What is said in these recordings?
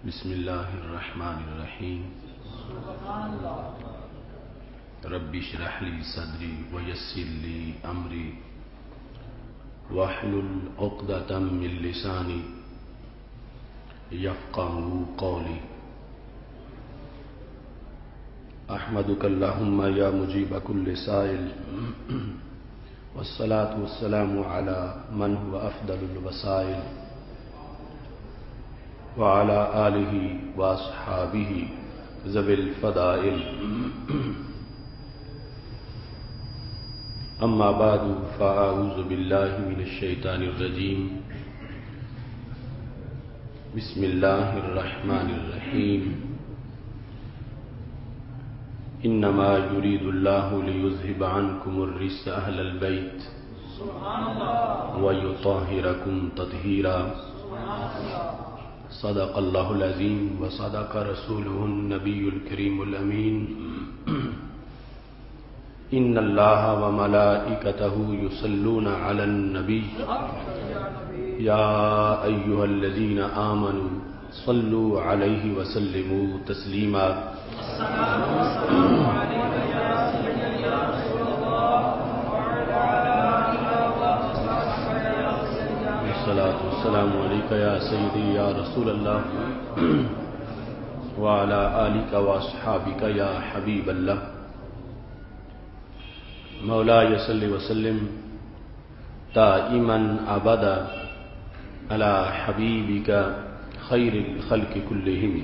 بسم اللہ الرحمن الرحیم رب اشرح لی صدری ویسر لی امری واحلل عقدۃ من لسانی یفقهوا قولی احمدک اللہم یا مجیب کل سائل والصلاة والسلام علی من هو افضل الوسائل وعلى آلہ واصحابہ ذوی الفضائل اما بعد فاعوذ باللہ من الشیطان الرجیم بسم اللہ الرحمن الرحیم انما یرید اللہ لیذہب عنکم الرجس اہل البیت ویطہرکم تطہیرا صدق اللہ العظیم وصدق رسولہ النبی الکریم الامین ان اللہ وملائکتہ یصلون علی النبی یا ایہا الذین آمنوا صلوا علیہ وسلموا تسلیما السلام علیکم یا سیدی یا رسول اللہ وعلی آلک واصحابک یا حبیب اللہ مولاي صل وسلم دائما ابدا على حبيبك خير الخلق كلهم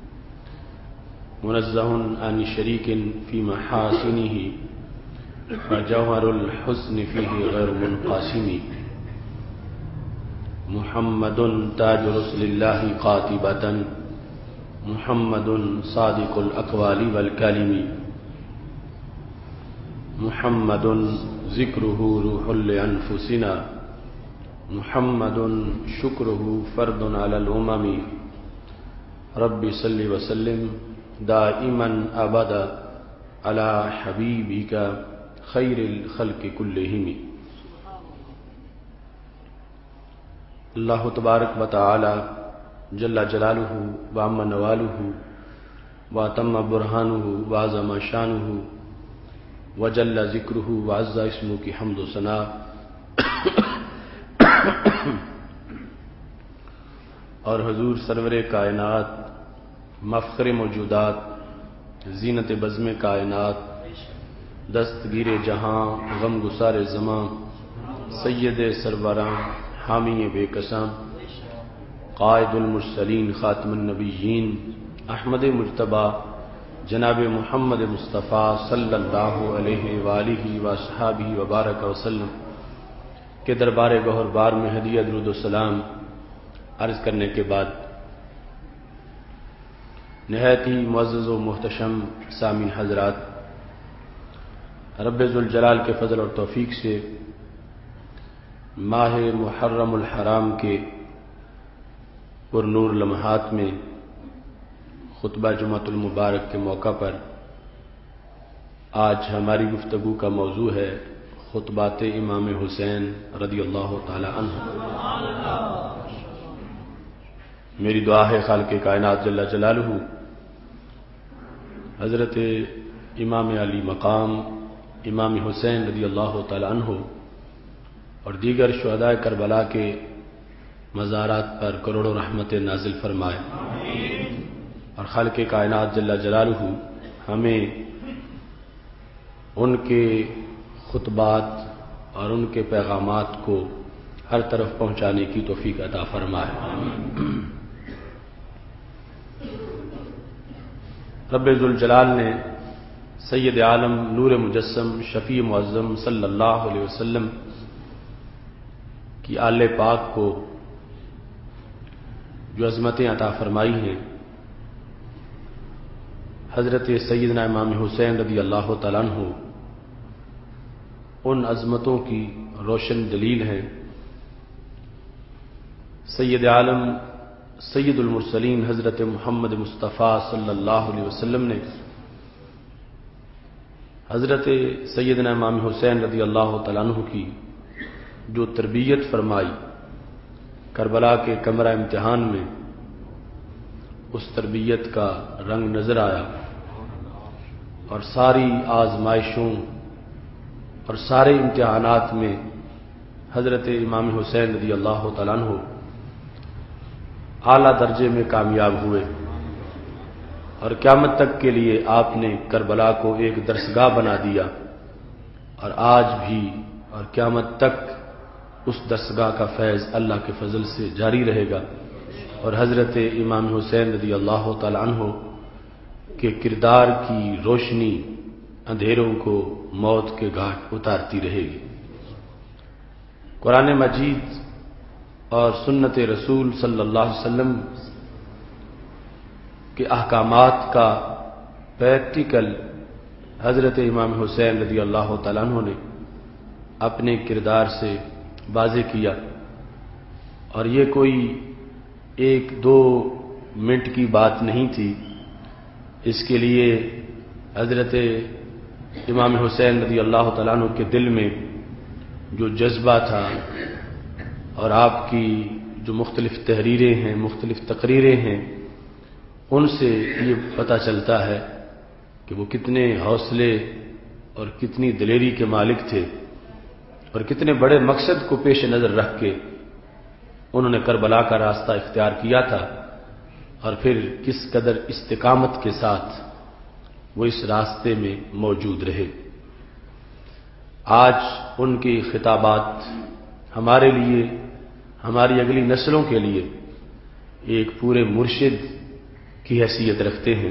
منزه عن شريك في محاسنه وجوهر الحسن فيه غير منقسم محمد تاج رسل الله قاطبة محمد صادق الأقوال والكلم محمد ذکرہ روح لأنفسنا محمد شکرہ فرد علی الامم رب صلی وسلم دائما ابدا علی حبیبک خیر الخلق کلہم اللہ تبارک و تعالی جل جلالہ وعم نوالہ واتم برہانہ وعظم شانہ وجل ذکرہ وعز اسمہ کی حمد و ثنا اور حضور سرور کائنات مفخر موجودات زینت بزم کائنات دستگیر جہاں غم گسار زماں سید سربراں حامی بے قساں قائد المرسلین خاتم النبیین احمد مجتبی جناب محمد مصطفیٰ صلی اللہ علیہ وآلہ وصحابہ وبارک وسلم کے دربار گوہر بار میں ہدیہ درود و سلام عرض کرنے کے بعد نہایت ہی معزز و محتشم سامعین حضرات، رب ذوالجلال کے فضل اور توفیق سے ماہ محرم الحرام کے پر نور لمحات میں خطبہ جمعۃ المبارک کے موقع پر آج ہماری گفتگو کا موضوع ہے خطبات امام حسین رضی اللہ تعالی عنہ۔ میری دعا ہے خالق کائنات جل جلالہ حضرت امام علی مقام امام حسین رضی اللہ تعالی عنہ اور دیگر شہداء کربلا کے مزارات پر کروڑوں رحمتیں نازل فرمائے، اور خالق کائنات جل جلالہ ہمیں ان کے خطبات اور ان کے پیغامات کو ہر طرف پہنچانے کی توفیق عطا فرمائے۔ رب ذوالجلال نے سید عالم نور مجسم شفیع معظم صلی اللہ علیہ وسلم کی آل پاک کو جو عظمتیں عطا فرمائی ہیں، حضرت سیدنا امام حسین رضی اللہ تعالیٰ عنہ ان عظمتوں کی روشن دلیل ہیں۔ سید عالم سید المرسلین حضرت محمد مصطفیٰ صلی اللہ علیہ وسلم نے حضرت سیدنا امام حسین رضی اللہ تعالیٰ عنہ کی جو تربیت فرمائی کربلا کے کمرہ امتحان میں، اس تربیت کا رنگ نظر آیا اور ساری آزمائشوں اور سارے امتحانات میں حضرت امام حسین رضی اللہ تعالیٰ عنہ اعلیٰ درجے میں کامیاب ہوئے اور قیامت تک کے لیے آپ نے کربلا کو ایک درسگاہ بنا دیا اور آج بھی اور قیامت تک اس درسگاہ کا فیض اللہ کے فضل سے جاری رہے گا اور حضرت امام حسین رضی اللہ تعالیٰ عنہ کے کردار کی روشنی اندھیروں کو موت کے گھاٹ اتارتی رہے گی۔ قرآن مجید اور سنت رسول صلی اللہ علیہ وسلم کے احکامات کا پریکٹیکل حضرت امام حسین رضی اللہ تعالیٰ عنہ نے اپنے کردار سے واضح کیا اور یہ کوئی 1-2 منٹ کی بات نہیں تھی۔ اس کے لیے حضرت امام حسین رضی اللہ تعالیٰ عنہ کے دل میں جو جذبہ تھا اور آپ کی جو مختلف تحریریں ہیں، مختلف تقریریں ہیں، ان سے یہ پتہ چلتا ہے کہ وہ کتنے حوصلے اور کتنی دلیری کے مالک تھے اور کتنے بڑے مقصد کو پیش نظر رکھ کے انہوں نے کربلا کا راستہ اختیار کیا تھا اور پھر کس قدر استقامت کے ساتھ وہ اس راستے میں موجود رہے۔ آج ان کی خطابات ہمارے لیے، ہماری اگلی نسلوں کے لیے ایک پورے مرشد کی حیثیت رکھتے ہیں۔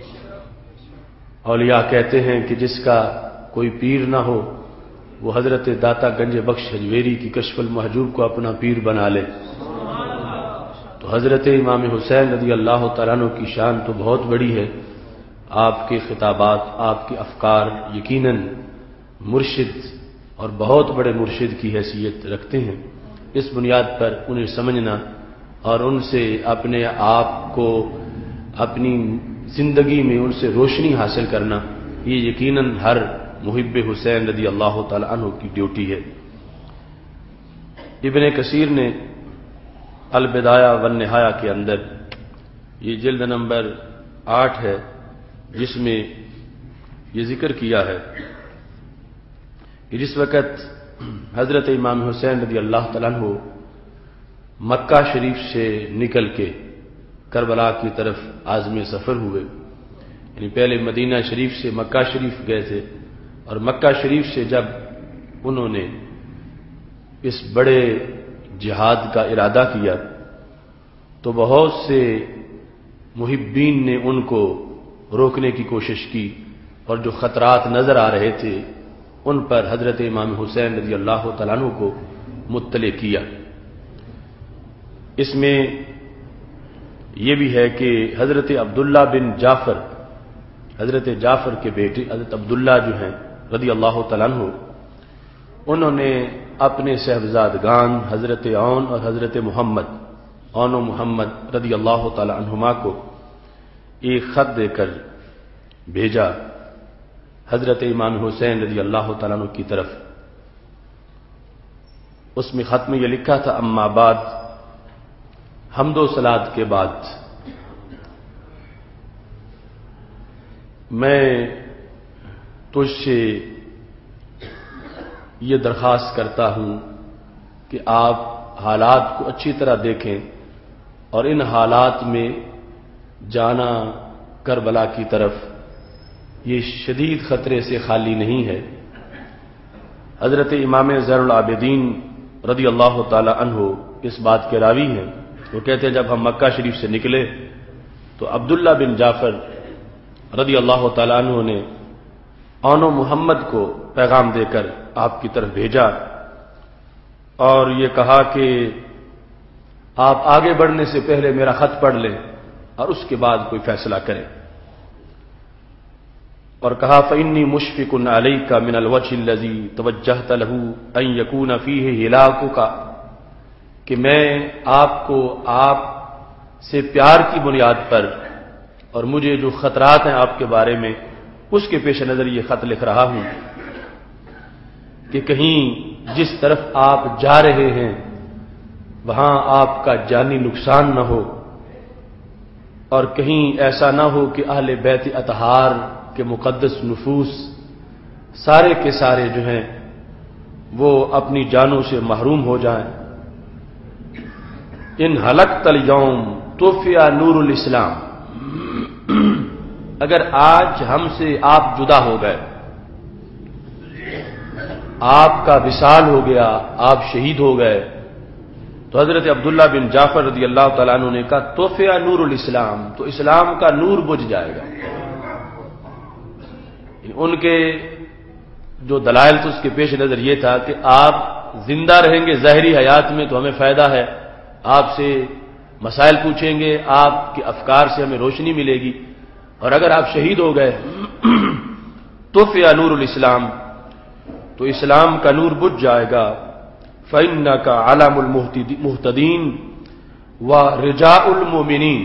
اولیاء کہتے ہیں کہ جس کا کوئی پیر نہ ہو وہ حضرت داتا گنج بخش حجویری کی کشف المحجوب کو اپنا پیر بنا لے۔ تو حضرت امام حسین رضی اللہ تعالیٰ عنہ کی شان تو بہت بڑی ہے، آپ کے خطابات، آپ کے افکار یقیناً مرشد اور بہت بڑے مرشد کی حیثیت رکھتے ہیں۔ اس بنیاد پر انہیں سمجھنا اور ان سے اپنے آپ کو اپنی زندگی میں ان سے روشنی حاصل کرنا، یہ یقیناً ہر محب حسین رضی اللہ تعالی عنہ کی ڈیوٹی ہے۔ ابن کثیر نے البدایہ والنہایہ کے اندر یہ جلد نمبر 8 ہے جس میں یہ ذکر کیا ہے کہ جس وقت حضرت امام حسین رضی اللہ تعالیٰ عنہ مکہ شریف سے نکل کے کربلا کی طرف عازم سفر ہوئے، یعنی پہلے مدینہ شریف سے مکہ شریف گئے تھے اور مکہ شریف سے جب انہوں نے اس بڑے جہاد کا ارادہ کیا تو بہت سے محبین نے ان کو روکنے کی کوشش کی اور جو خطرات نظر آ رہے تھے ان پر حضرت امام حسین رضی اللہ تعالیٰ عنہ کو مطلع کیا۔ اس میں یہ بھی ہے کہ حضرت عبداللہ بن جعفر، حضرت جعفر کے بیٹے حضرت عبداللہ جو ہیں رضی اللہ تعالیٰ عنہ، انہوں نے اپنے صاحبزادگان حضرت عون اور حضرت محمد، عون و محمد رضی اللہ تعالی عنہما کو ایک خط دے کر بھیجا حضرت امام حسین رضی اللہ تعالیٰ عنہ کی طرف۔ اس میں خط میں یہ لکھا تھا: اما بعد، حمد و صلات کے بعد میں تجھ سے یہ درخواست کرتا ہوں کہ آپ حالات کو اچھی طرح دیکھیں اور ان حالات میں جانا کربلا کی طرف یہ شدید خطرے سے خالی نہیں ہے۔ حضرت امام زین العابدین رضی اللہ تعالی عنہ اس بات کے راوی ہیں، وہ کہتے ہیں جب ہم مکہ شریف سے نکلے تو عبداللہ بن جعفر رضی اللہ تعالی عنہ نے عون و محمد کو پیغام دے کر آپ کی طرف بھیجا اور یہ کہا کہ آپ آگے بڑھنے سے پہلے میرا خط پڑھ لیں اور اس کے بعد کوئی فیصلہ کریں، اور کہا فإنی مشفق علیک من الوجہ الذی توجہت له ان یکون فیہ ہلاکک، کہ میں آپ کو آپ سے پیار کی بنیاد پر اور مجھے جو خطرات ہیں آپ کے بارے میں اس کے پیش نظر یہ خط لکھ رہا ہوں کہ کہیں جس طرف آپ جا رہے ہیں وہاں آپ کا جانی نقصان نہ ہو، اور کہیں ایسا نہ ہو کہ اہل بیت اطہار کے مقدس نفوس سارے کے سارے جو ہیں وہ اپنی جانوں سے محروم ہو جائیں۔ ان ہلکت الیوم طفئ نور الاسلام، اگر آج ہم سے آپ جدا ہو گئے، آپ کا وصال ہو گیا، آپ شہید ہو گئے، تو حضرت عبداللہ بن جعفر رضی اللہ تعالیٰ عنہ نے کہا طفئ نور الاسلام، تو اسلام کا نور بجھ جائے گا۔ ان کے جو دلائل تھے اس کے پیش نظر یہ تھا کہ آپ زندہ رہیں گے ظاہری حیات میں تو ہمیں فائدہ ہے، آپ سے مسائل پوچھیں گے، آپ کے افکار سے ہمیں روشنی ملے گی، اور اگر آپ شہید ہو گئے طفئ نور الاسلام، تو اسلام کا نور بجھ جائے گا۔ فإنک علم المہتدین ورجاء المؤمنین،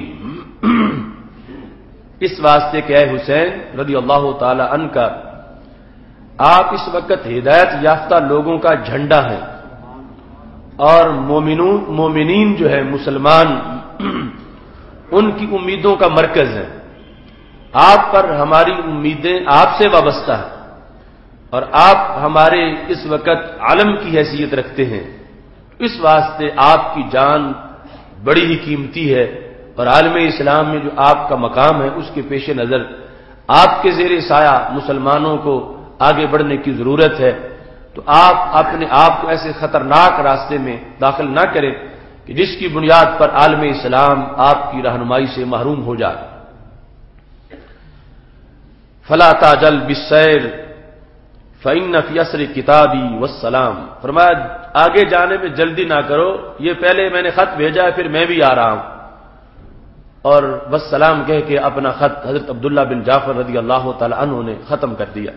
اس واسطے کہ اے حسین رضی اللہ تعالی عنہ کا، آپ اس وقت ہدایت یافتہ لوگوں کا جھنڈا ہیں، اور مومنین جو ہے مسلمان ان کی امیدوں کا مرکز ہے۔ آپ پر ہماری امیدیں آپ سے وابستہ ہیں، اور آپ ہمارے اس وقت علم کی حیثیت رکھتے ہیں، اس واسطے آپ کی جان بڑی ہی قیمتی ہے، اور عالم اسلام میں جو آپ کا مقام ہے اس کے پیش نظر آپ کے زیر سایہ مسلمانوں کو آگے بڑھنے کی ضرورت ہے، تو آپ اپنے آپ کو ایسے خطرناک راستے میں داخل نہ کریں کہ جس کی بنیاد پر عالم اسلام آپ کی رہنمائی سے محروم ہو جائے۔ فلا تعجل بالسیر فإن فی اسر کتابی والسلام، فرمایا آگے جانے میں جلدی نہ کرو، یہ پہلے میں نے خط بھیجا ہے، پھر میں بھی آ رہا ہوں، اور بس سلام کہہ کے اپنا خط حضرت عبداللہ بن جعفر رضی اللہ تعالی عنہ نے ختم کر دیا۔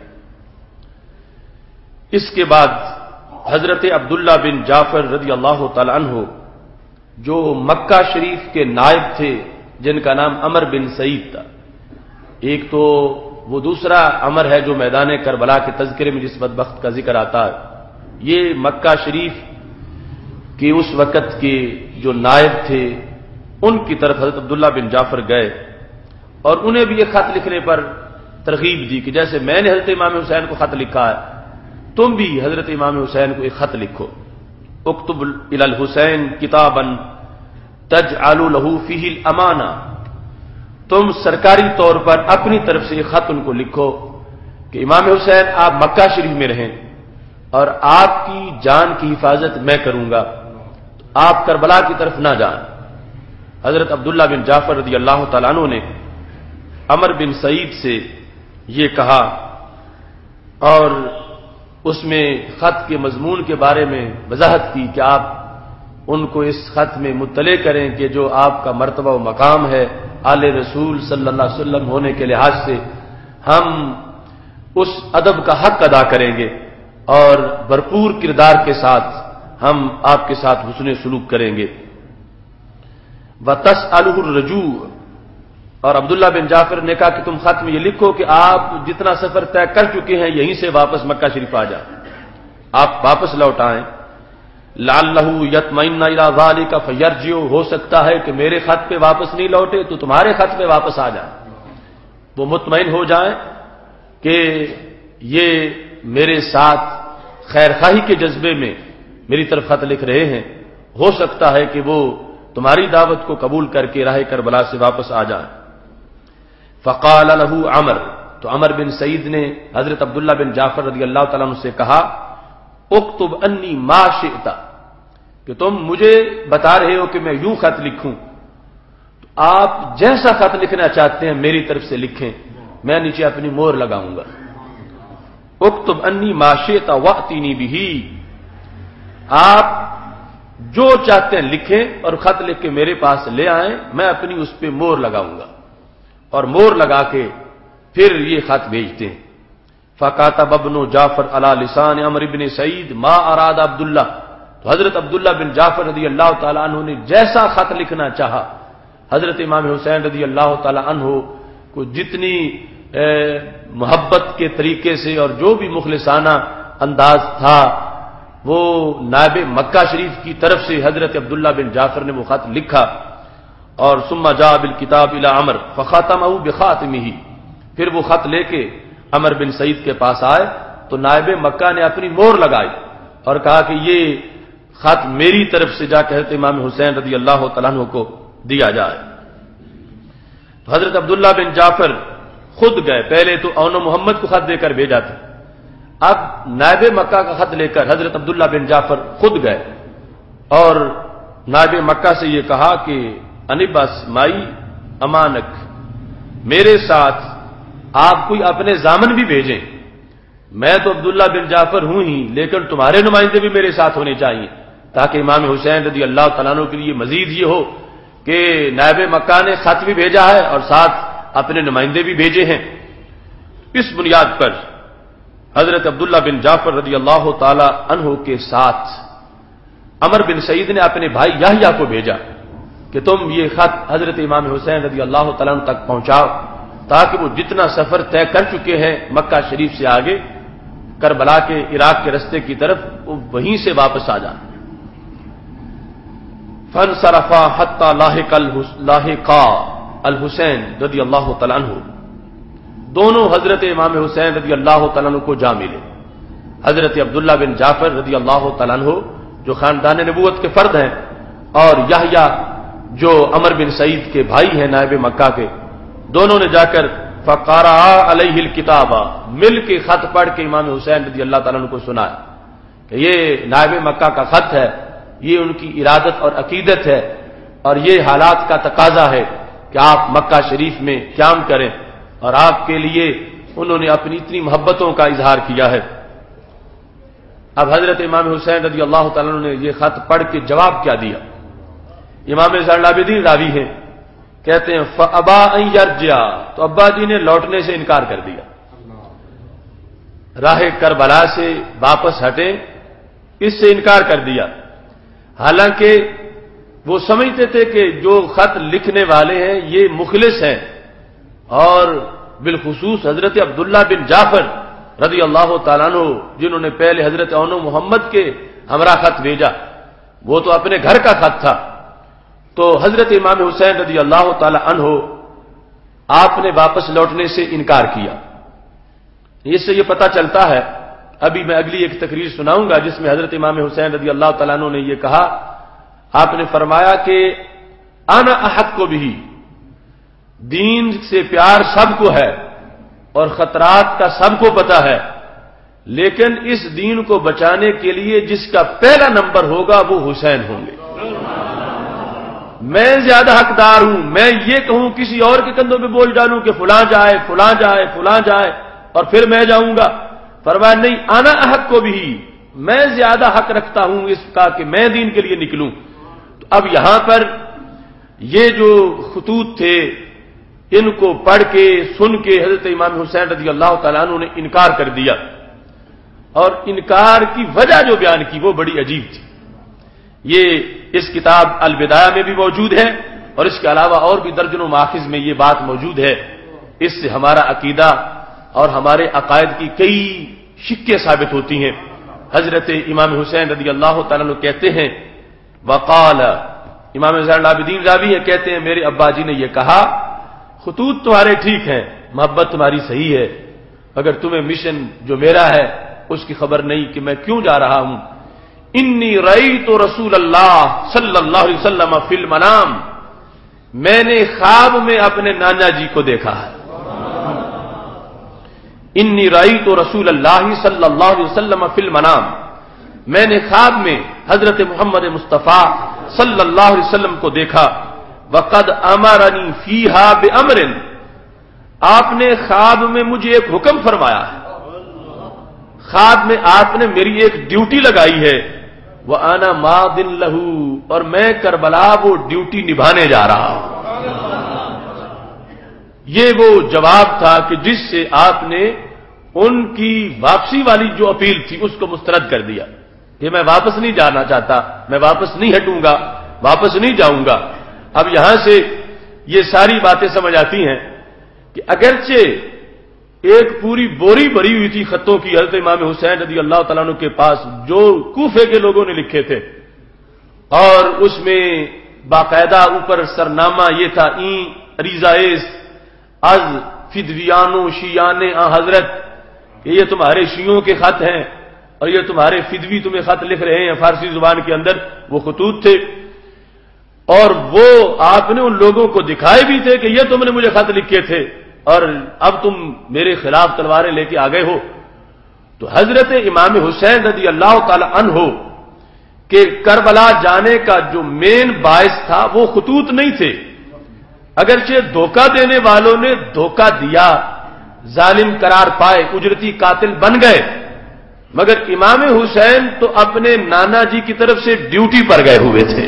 اس کے بعد حضرت عبداللہ بن جعفر رضی اللہ تعالی عنہ جو مکہ شریف کے نائب تھے، جن کا نام عمر بن سعید تھا، ایک تو وہ دوسرا عمر ہے جو میدان کربلا کے تذکرے میں جس بدبخت کا ذکر آتا ہے، یہ مکہ شریف کے اس وقت کے جو نائب تھے ان کی طرف حضرت عبداللہ بن جعفر گئے، اور انہیں بھی یہ خط لکھنے پر ترغیب دی کہ جیسے میں نے حضرت امام حسین کو خط لکھا ہے، تم بھی حضرت امام حسین کو ایک خط لکھو۔ اکتب الی الحسین کتابا تجعل له فیہ الامانہ، تم سرکاری طور پر اپنی طرف سے یہ خط ان کو لکھو کہ امام حسین آپ مکہ شریف میں رہیں اور آپ کی جان کی حفاظت میں کروں گا، آپ کربلا کی طرف نہ جائیں۔ حضرت عبداللہ بن جعفر رضی اللہ تعالیٰ عنہ نے عمر بن سعید سے یہ کہا، اور اس میں خط کے مضمون کے بارے میں وضاحت کی کہ آپ ان کو اس خط میں مطلع کریں کہ جو آپ کا مرتبہ و مقام ہے آل رسول صلی اللہ علیہ وسلم ہونے کے لحاظ سے ہم اس ادب کا حق ادا کریں گے، اور بھرپور کردار کے ساتھ ہم آپ کے ساتھ حسن سلوک کریں گے۔ وَتَسْأَلُهُ الرُّجُوعَ، اور عبداللہ بن جعفر نے کہا کہ تم خط میں یہ لکھو کہ آپ جتنا سفر طے کر چکے ہیں یہیں سے واپس مکہ شریف آ جائیں، آپ واپس لوٹ آئیں۔ لعلہ یطمئن الی ذلک فیرجع، ہو سکتا ہے کہ میرے خط پہ واپس نہیں لوٹے تو تمہارے خط پہ واپس آ جائیں، وہ مطمئن ہو جائیں کہ یہ میرے ساتھ خیر خواہی کے جذبے میں میری طرف خط لکھ رہے ہیں، ہو سکتا ہے کہ وہ تمہاری دعوت کو قبول کر کے راہ کربلا سے واپس آ جائیں۔ فقال له عمر، تو عمر بن سعید نے حضرت عبداللہ بن جعفر رضی اللہ تعالیٰ عنہ سے کہا اکتب انی ما شئت، کہ تم مجھے بتا رہے ہو کہ میں یوں خط لکھوں، تو آپ جیسا خط لکھنا چاہتے ہیں میری طرف سے لکھیں، میں نیچے اپنی مہر لگاؤں گا۔ اکتب انی ما شئت واتینی بہ، آپ جو چاہتے ہیں لکھیں اور خط لکھ کے میرے پاس لے آئیں، میں اپنی اس پہ مہر لگاؤں گا، اور مہر لگا کے پھر یہ خط بھیجتے ہیں۔ فَكَاتَبَ ابْنُ جعفر عَلَى لسان عمر بن سعید ما اراد عبداللہ، تو حضرت عبداللہ بن جعفر رضی اللہ تعالیٰ عنہ نے جیسا خط لکھنا چاہا، حضرت امام حسین رضی اللہ تعالیٰ عنہ کو جتنی محبت کے طریقے سے اور جو بھی مخلصانہ انداز تھا، وہ نائب مکہ شریف کی طرف سے حضرت عبداللہ بن جعفر نے وہ خط لکھا، اور ثم جاء بالکتاب الی عمر فختمه بخاتمه، پھر وہ خط لے کے عمر بن سعید کے پاس آئے تو نائب مکہ نے اپنی مہر لگائی اور کہا کہ یہ خط میری طرف سے جا کے حضرت امام حسین رضی اللہ تعالیٰ عنہ کو دیا جائے۔ تو حضرت عبداللہ بن جعفر خود گئے، پہلے تو اون محمد کو خط دے کر بھیجا تھا، اب نائب مکہ کا خط لے کر حضرت عبداللہ بن جعفر خود گئے اور نائب مکہ سے یہ کہا کہ انبس مائی امانک، میرے ساتھ آپ کوئی اپنے ضامن بھی بھیجیں، میں تو عبداللہ بن جعفر ہوں ہی لیکن تمہارے نمائندے بھی میرے ساتھ ہونے چاہیے، تاکہ امام حسین رضی اللہ تعالیٰ عنہ کے لیے مزید یہ ہو کہ نائب مکہ نے خط بھی بھیجا ہے اور ساتھ اپنے نمائندے بھی بھیجے ہیں۔ اس بنیاد پر حضرت عبداللہ بن جعفر رضی اللہ تعالی عنہ کے ساتھ عمر بن سعید نے اپنے بھائی یحییٰ کو بھیجا کہ تم یہ خط حضرت امام حسین رضی اللہ تعالیٰ عنہ تک پہنچاؤ تاکہ وہ جتنا سفر طے کر چکے ہیں مکہ شریف سے آگے کربلا کے عراق کے رستے کی طرف وہ وہیں سے واپس آ جائیں۔ فانصرفا حتی لاحقا الحسین رضی اللہ تعالیٰ عنہ، دونوں حضرت امام حسین رضی اللہ تعالیٰ عنہ کو جا ملے، حضرت عبداللہ بن جعفر رضی اللہ تعالیٰ عنہ جو خاندان نبوت کے فرد ہیں اور یحییٰ جو عمر بن سعید کے بھائی ہیں نائب مکہ کے، دونوں نے جا کر فقرأ علیہ الکتاب، مل کے خط پڑھ کے امام حسین رضی اللہ تعالیٰ عنہ کو سنایا کہ یہ نائب مکہ کا خط ہے، یہ ان کی ارادت اور عقیدت ہے اور یہ حالات کا تقاضا ہے کہ آپ مکہ شریف میں قیام کریں، اور آپ کے لیے انہوں نے اپنی اتنی محبتوں کا اظہار کیا ہے۔ اب حضرت امام حسین رضی اللہ تعالیٰ عنہ نے یہ خط پڑھ کے جواب کیا دیا؟ امام زین العابدین راوی ہیں، کہتے ہیں فابا ان یرجع، تو ابا جی نے لوٹنے سے انکار کر دیا، راہ کربلا سے واپس ہٹیں اس سے انکار کر دیا، حالانکہ وہ سمجھتے تھے کہ جو خط لکھنے والے ہیں یہ مخلص ہیں، اور بالخصوص حضرت عبداللہ بن جعفر رضی اللہ تعالیٰ عنہ جنہوں نے پہلے حضرت اون محمد کے ہمراہ خط بھیجا، وہ تو اپنے گھر کا خط تھا۔ تو حضرت امام حسین رضی اللہ تعالی عنہ آپ نے واپس لوٹنے سے انکار کیا۔ اس سے یہ پتہ چلتا ہے، ابھی میں اگلی ایک تقریر سناؤں گا جس میں حضرت امام حسین رضی اللہ تعالیٰ عنہ نے یہ کہا، آپ نے فرمایا کہ انا احق کو بھی، دین سے پیار سب کو ہے اور خطرات کا سب کو پتہ ہے، لیکن اس دین کو بچانے کے لیے جس کا پہلا نمبر ہوگا وہ حسین ہوں گے۔ میں زیادہ حقدار ہوں، میں یہ کہوں کسی اور کے کندھوں پہ بول ڈالوں کہ فلاں جائے فلاں جائے فلاں جائے اور پھر میں جاؤں گا، فرمایا نہیں، انا احق کو بھی، میں زیادہ حق رکھتا ہوں اس کا کہ میں دین کے لیے نکلوں۔ تو اب یہاں پر یہ جو خطوط تھے ان کو پڑھ کے سن کے حضرت امام حسین رضی اللہ تعالیٰ عنہ نے انکار کر دیا، اور انکار کی وجہ جو بیان کی وہ بڑی عجیب تھی۔ یہ اس کتاب البدایہ میں بھی موجود ہے اور اس کے علاوہ اور بھی درجنوں ماخذ میں یہ بات موجود ہے۔ اس سے ہمارا عقیدہ اور ہمارے عقائد کی کئی شکیں ثابت ہوتی ہیں۔ حضرت امام حسین رضی اللہ تعالیٰ عنہ کہتے ہیں، وقال، امام زین العابدین راوی ہیں، کہتے ہیں میرے ابا جی نے یہ کہا، خطوط تمہارے ٹھیک ہیں، محبت تمہاری صحیح ہے، اگر تمہیں مشن جو میرا ہے اس کی خبر نہیں کہ میں کیوں جا رہا ہوں، انی رأیت رسول اللہ صلی اللہ علیہ وسلم فی المنام، میں نے خواب میں اپنے نانا جی کو دیکھا ہے، انی رأیت رسول اللہ صلی اللہ علیہ وسلم فی المنام، میں نے خواب میں حضرت محمد مصطفیٰ صلی اللہ علیہ وسلم کو دیکھا، وقد امرنی فیہا بامر، آپ نے خواب میں مجھے ایک حکم فرمایا ہے، خواب میں آپ نے میری ایک ڈیوٹی لگائی ہے، وَأَنَا مَاضٍ لَهُ، اور میں کربلا وہ ڈیوٹی نبھانے جا رہا ہوں۔ یہ وہ جواب تھا کہ جس سے آپ نے ان کی واپسی والی جو اپیل تھی اس کو مسترد کر دیا کہ میں واپس نہیں جانا چاہتا، میں واپس نہیں ہٹوں گا، واپس نہیں جاؤں گا۔ اب یہاں سے یہ ساری باتیں سمجھ آتی ہیں کہ اگرچہ ایک پوری بوری بھری ہوئی تھی خطوں کی حضرت امام حسین رضی اللہ تعالیٰ عنہ کے پاس جو کوفے کے لوگوں نے لکھے تھے، اور اس میں باقاعدہ اوپر سرنامہ یہ تھا این ریزائز از فدویانو شیان آ حضرت، کہ یہ تمہارے شیعوں کے خط ہیں اور یہ تمہارے فدوی تمہیں خط لکھ رہے ہیں فارسی زبان کے اندر، وہ خطوط تھے، اور وہ آپ نے ان لوگوں کو دکھائے بھی تھے کہ یہ تم نے مجھے خط لکھے تھے اور اب تم میرے خلاف تلواریں لے کے آ گئے ہو۔ تو حضرت امام حسین رضی اللہ تعالی عنہ کہ کربلا جانے کا جو مین باعث تھا وہ خطوط نہیں تھے، اگرچہ دھوکہ دینے والوں نے دھوکہ دیا، ظالم قرار پائے، اجرتی قاتل بن گئے، مگر امام حسین تو اپنے نانا جی کی طرف سے ڈیوٹی پر گئے ہوئے تھے۔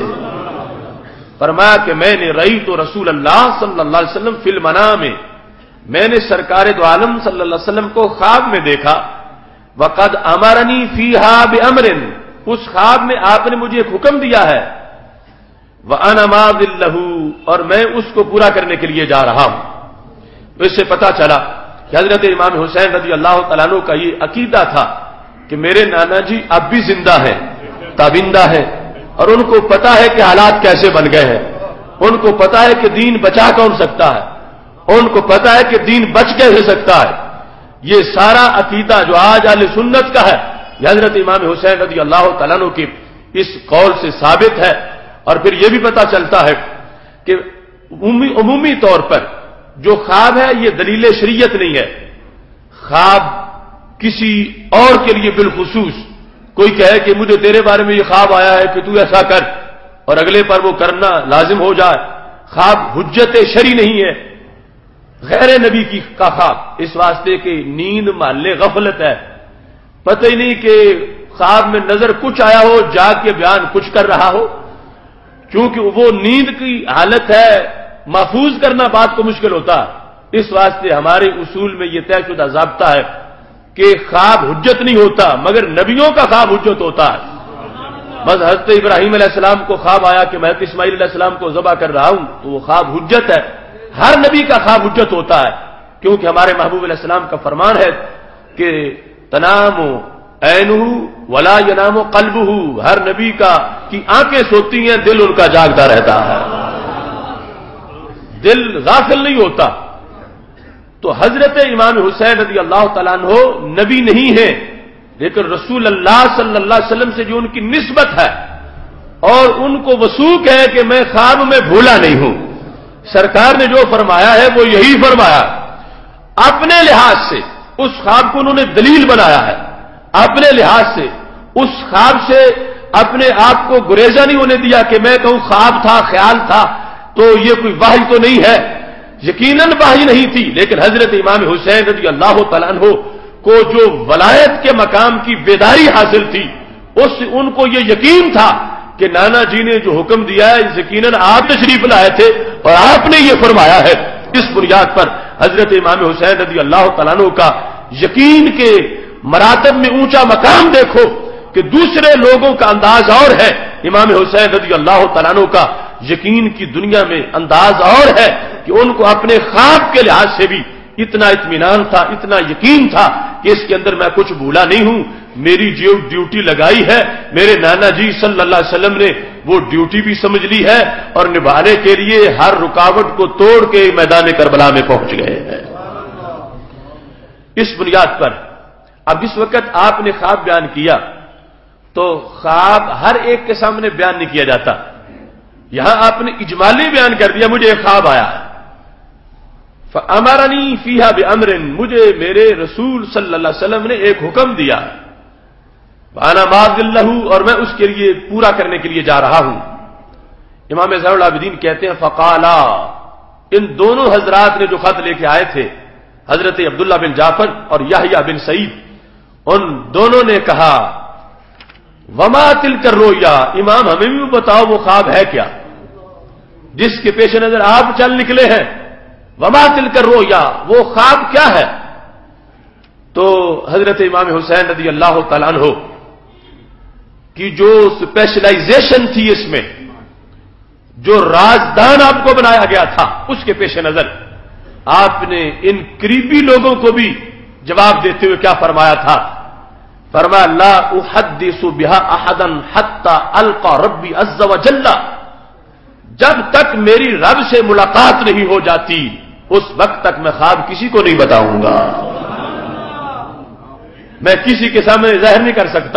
فرمایا کہ میں نے رأیت رسول اللہ صلی اللہ علیہ وسلم فی المنام، میں نے سرکار دو عالم صلی اللہ علیہ وسلم کو خواب میں دیکھا، وقد امرنی فیہا بامر، اس خواب میں آپ نے مجھے ایک حکم دیا ہے، وَأَنَا مَاضٍ لَهُ، اور میں اس کو پورا کرنے کے لیے جا رہا ہوں۔ تو اس سے پتہ چلا کہ حضرت امام حسین رضی اللہ تعالیٰ عنہ کا یہ عقیدہ تھا کہ میرے نانا جی اب بھی زندہ ہیں، تابندہ ہیں، اور ان کو پتا ہے کہ حالات کیسے بن گئے ہیں، ان کو پتا ہے کہ دین بچا کون سکتا ہے، ان کو پتا ہے کہ دین بچ کیسے سکتا ہے۔ یہ سارا عقیدہ جو آج اہل سنت کا ہے یہ حضرت امام حسین رضی اللہ تعالیٰ عنہ کی اس قول سے ثابت ہے۔ اور پھر یہ بھی پتا چلتا ہے کہ عمومی طور پر جو خواب ہے یہ دلیل شریعت نہیں ہے، خواب کسی اور کے لیے بالخصوص، کوئی کہے کہ مجھے تیرے بارے میں یہ خواب آیا ہے کہ تو ایسا کر اور اگلے پر وہ کرنا لازم ہو جائے، خواب حجت شرعی نہیں ہے، غیر نبی کا خواب، اس واسطے کہ نیند محل غفلت ہے، پتہ ہی نہیں کہ خواب میں نظر کچھ آیا ہو، جاگ کے بیان کچھ کر رہا ہو، کیونکہ وہ نیند کی حالت ہے، محفوظ کرنا بات کو مشکل ہوتا ہے۔ اس واسطے ہمارے اصول میں یہ طے شدہ ضابطہ ہے کہ خواب حجت نہیں ہوتا، مگر نبیوں کا خواب حجت ہوتا ہے۔ بس حضرت ابراہیم علیہ السلام کو خواب آیا کہ میں حضرت اسماعیل علیہ السلام کو ذبح کر رہا ہوں، تو وہ خواب حجت ہے۔ ہر نبی کا خواب حجت ہوتا ہے، کیونکہ ہمارے محبوب علیہ السلام کا فرمان ہے کہ تنام عینہ ولا ینام قلبہ، ہر نبی کی آنکھیں سوتی ہیں، دل ان کا جاگتا رہتا ہے، دل غافل نہیں ہوتا۔ تو حضرت امام حسین رضی اللہ تعالیٰ عنہ نبی نہیں ہیں، لیکن رسول اللہ صلی اللہ علیہ وسلم سے جو ان کی نسبت ہے اور ان کو وثوق ہے کہ میں خواب میں بھولا نہیں ہوں، سرکار نے جو فرمایا ہے وہ یہی فرمایا، اپنے لحاظ سے اس خواب کو انہوں نے دلیل بنایا ہے، اپنے لحاظ سے اس خواب سے اپنے آپ کو گریزہ نہیں ہونے دیا کہ میں کہوں خواب تھا، خیال تھا، تو یہ کوئی وحی تو نہیں ہے، یقیناً وحی نہیں تھی، لیکن حضرت امام حسین رضی اللہ تعالیٰ عنہ کو جو ولایت کے مقام کی بیداری حاصل تھی، اس سے ان کو یہ یقین تھا کہ نانا جی نے جو حکم دیا ہے یقیناً آپ تشریف لائے تھے اور آپ نے یہ فرمایا ہے۔ اس بنیاد پر حضرت امام حسین رضی اللہ تعالیٰ عنہ کا یقین کے مراتب میں اونچا مقام دیکھو کہ دوسرے لوگوں کا انداز اور ہے، امام حسین رضی اللہ تعالیٰ عنہ کا یقین کی دنیا میں انداز اور ہے کہ ان کو اپنے خواب کے لحاظ سے بھی اتنا اطمینان تھا، اتنا یقین تھا کہ اس کے اندر میں کچھ بھولا نہیں ہوں، میری جو ڈیوٹی لگائی ہے میرے نانا جی صلی اللہ علیہ وسلم نے وہ ڈیوٹی بھی سمجھ لی ہے اور نبھانے کے لیے ہر رکاوٹ کو توڑ کے میدان کربلا میں پہنچ گئے ہیں۔ اس بنیاد پر اب اس وقت آپ نے خواب بیان کیا تو خواب ہر ایک کے سامنے بیان نہیں کیا جاتا، یہاں آپ نے اجمالی بیان کر دیا، مجھے ایک خواب آیا ہے، فَأَمَرَنِي فِيهَا بِأَمْرٍ، مجھے میرے رسول صلی اللہ علیہ وسلم نے ایک حکم دیا ہے، وَأَنَا مَاضٍ لَهُ، اور میں اس کے لیے پورا کرنے کے لیے جا رہا ہوں۔ امام زین العابدین کہتے ہیں فقالا، ان دونوں حضرات نے جو خط لے کے آئے تھے، حضرت عبداللہ بن جعفر اور یحییٰ بن سعید، ان دونوں نے کہا وما تلک الرؤیا، امام ہمیں بھی بتاؤ وہ خواب ہے کیا جس کے پیش نظر آپ چل نکلے ہیں، وما تلک الرؤیا، وہ خواب کیا ہے؟ تو حضرت امام حسین رضی اللہ تعالیٰ عنہ کی جو اسپیشلائزیشن تھی، اس میں جو رازدان آپ کو بنایا گیا تھا، اس کے پیش نظر آپ نے ان قریبی لوگوں کو بھی جواب دیتے ہوئے کیا فرمایا تھا؟ فرمایا لا احدث بها احدا حتى القى ربي عز وجل، تک میری رب سے ملاقات نہیں ہو جاتی اس وقت تک میں خواب کسی کو نہیں بتاؤں گا، میں کسی کے سامنے ظاہر نہیں کر سکتا۔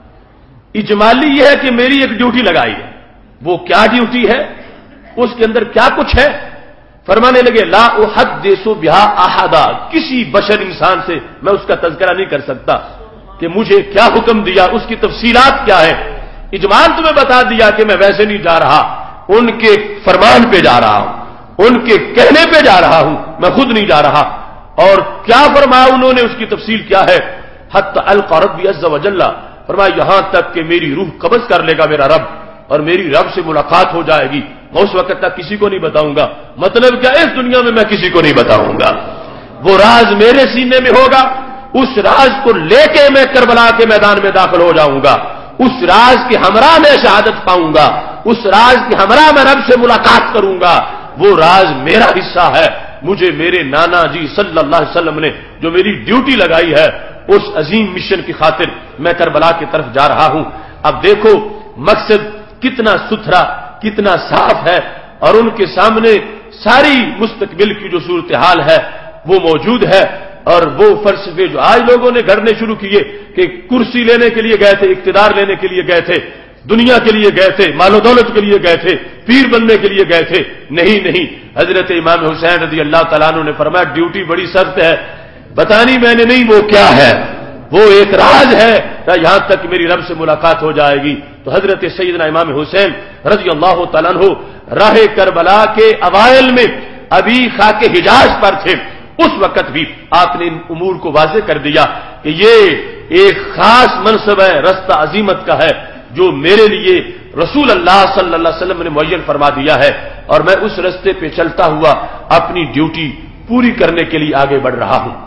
اجمالی یہ ہے کہ میری ایک ڈیوٹی لگائی ہے، وہ کیا ڈیوٹی ہے، اس کے اندر کیا کچھ ہے؟ فرمانے لگے لا احدث بها احدا، کسی بشر انسان سے میں اس کا تذکرہ نہیں کر سکتا کہ مجھے کیا حکم دیا، اس کی تفصیلات کیا ہے۔ اجمال تمہیں بتا دیا کہ میں ویسے نہیں جا رہا، ان کے فرمان پہ جا رہا ہوں، ان کے کہنے پہ جا رہا ہوں، میں خود نہیں جا رہا۔ اور کیا فرمایا انہوں نے، اس کی تفصیل کیا ہے؟ حتی القى ربی عز وجل، فرمایا یہاں تک کہ میری روح قبض کر لے گا میرا رب اور میری رب سے ملاقات ہو جائے گی، میں اس وقت تک کسی کو نہیں بتاؤں گا۔ مطلب کیا، اس دنیا میں میں کسی کو نہیں بتاؤں گا، وہ راز میرے سینے میں ہوگا، اس راز کو لے کے میں کربلا کے میدان میں داخل ہو جاؤں گا، اس راز کے ہمراہ میں شہادت پاؤں گا، اس راز کے ہمراہ میں رب سے ملاقات کروں گا۔ وہ راز میرا حصہ ہے، مجھے میرے نانا جی صلی اللہ علیہ وسلم نے جو میری ڈیوٹی لگائی ہے، اس عظیم مشن کی خاطر میں کربلا کی طرف جا رہا ہوں۔ اب دیکھو مقصد کتنا ستھرا، کتنا صاف ہے، اور ان کے سامنے ساری مستقبل کی جو صورتحال ہے وہ موجود ہے۔ اور وہ فلسفے جو آج لوگوں نے گھڑنے شروع کیے کہ کرسی لینے کے لیے گئے تھے، اقتدار لینے کے لیے گئے تھے، دنیا کے لیے گئے تھے، مال و دولت کے لیے گئے تھے، پیر بننے کے لیے گئے تھے، نہیں، حضرت امام حسین رضی اللہ تعالیٰ عنہ نے فرمایا ڈیوٹی بڑی سخت ہے، بتانی میں نے نہیں وہ کیا ہے، وہ ایک راز ہے، یہاں تک میری رب سے ملاقات ہو جائے گی۔ تو حضرت سیدنا امام حسین رضی اللہ تعالیٰ عنہ راہ کربلا کے اوائل میں ابھی خاک حجاز پر تھے، اس وقت بھی آپ نے ان امور کو واضح کر دیا کہ یہ ایک خاص منصب ہے، رستہ عظیمت کا ہے، جو میرے لیے رسول اللہ صلی اللہ علیہ وسلم نے معین فرما دیا ہے، اور میں اس رستے پہ چلتا ہوا اپنی ڈیوٹی پوری کرنے کے لیے آگے بڑھ رہا ہوں۔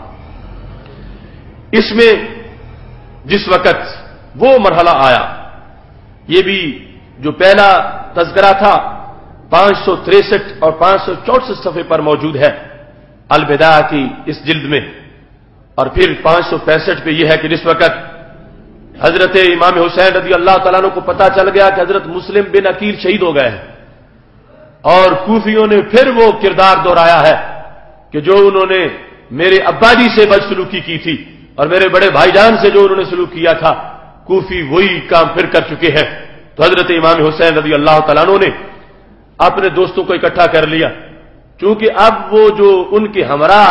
اس میں جس وقت وہ مرحلہ آیا، یہ بھی جو پہلا تذکرہ تھا 563 اور 564 صفحے پر موجود ہے الوداع کی اس جلد میں، اور پھر 565 پہ یہ ہے کہ جس وقت حضرت امام حسین رضی اللہ تعالیٰ عنہ کو پتا چل گیا کہ حضرت مسلم بن عقیل شہید ہو گئے ہیں، اور کوفیوں نے پھر وہ کردار دہرایا ہے کہ جو انہوں نے میرے ابا جی سے بدسلوکی کی تھی اور میرے بڑے بھائی جان سے جو انہوں نے سلوک کیا تھا، کوفی وہی کام پھر کر چکے ہیں۔ تو حضرت امام حسین رضی اللہ تعالیٰ عنہ نے اپنے دوستوں کو اکٹھا کر لیا، چونکہ اب وہ جو ان کے ہمراہ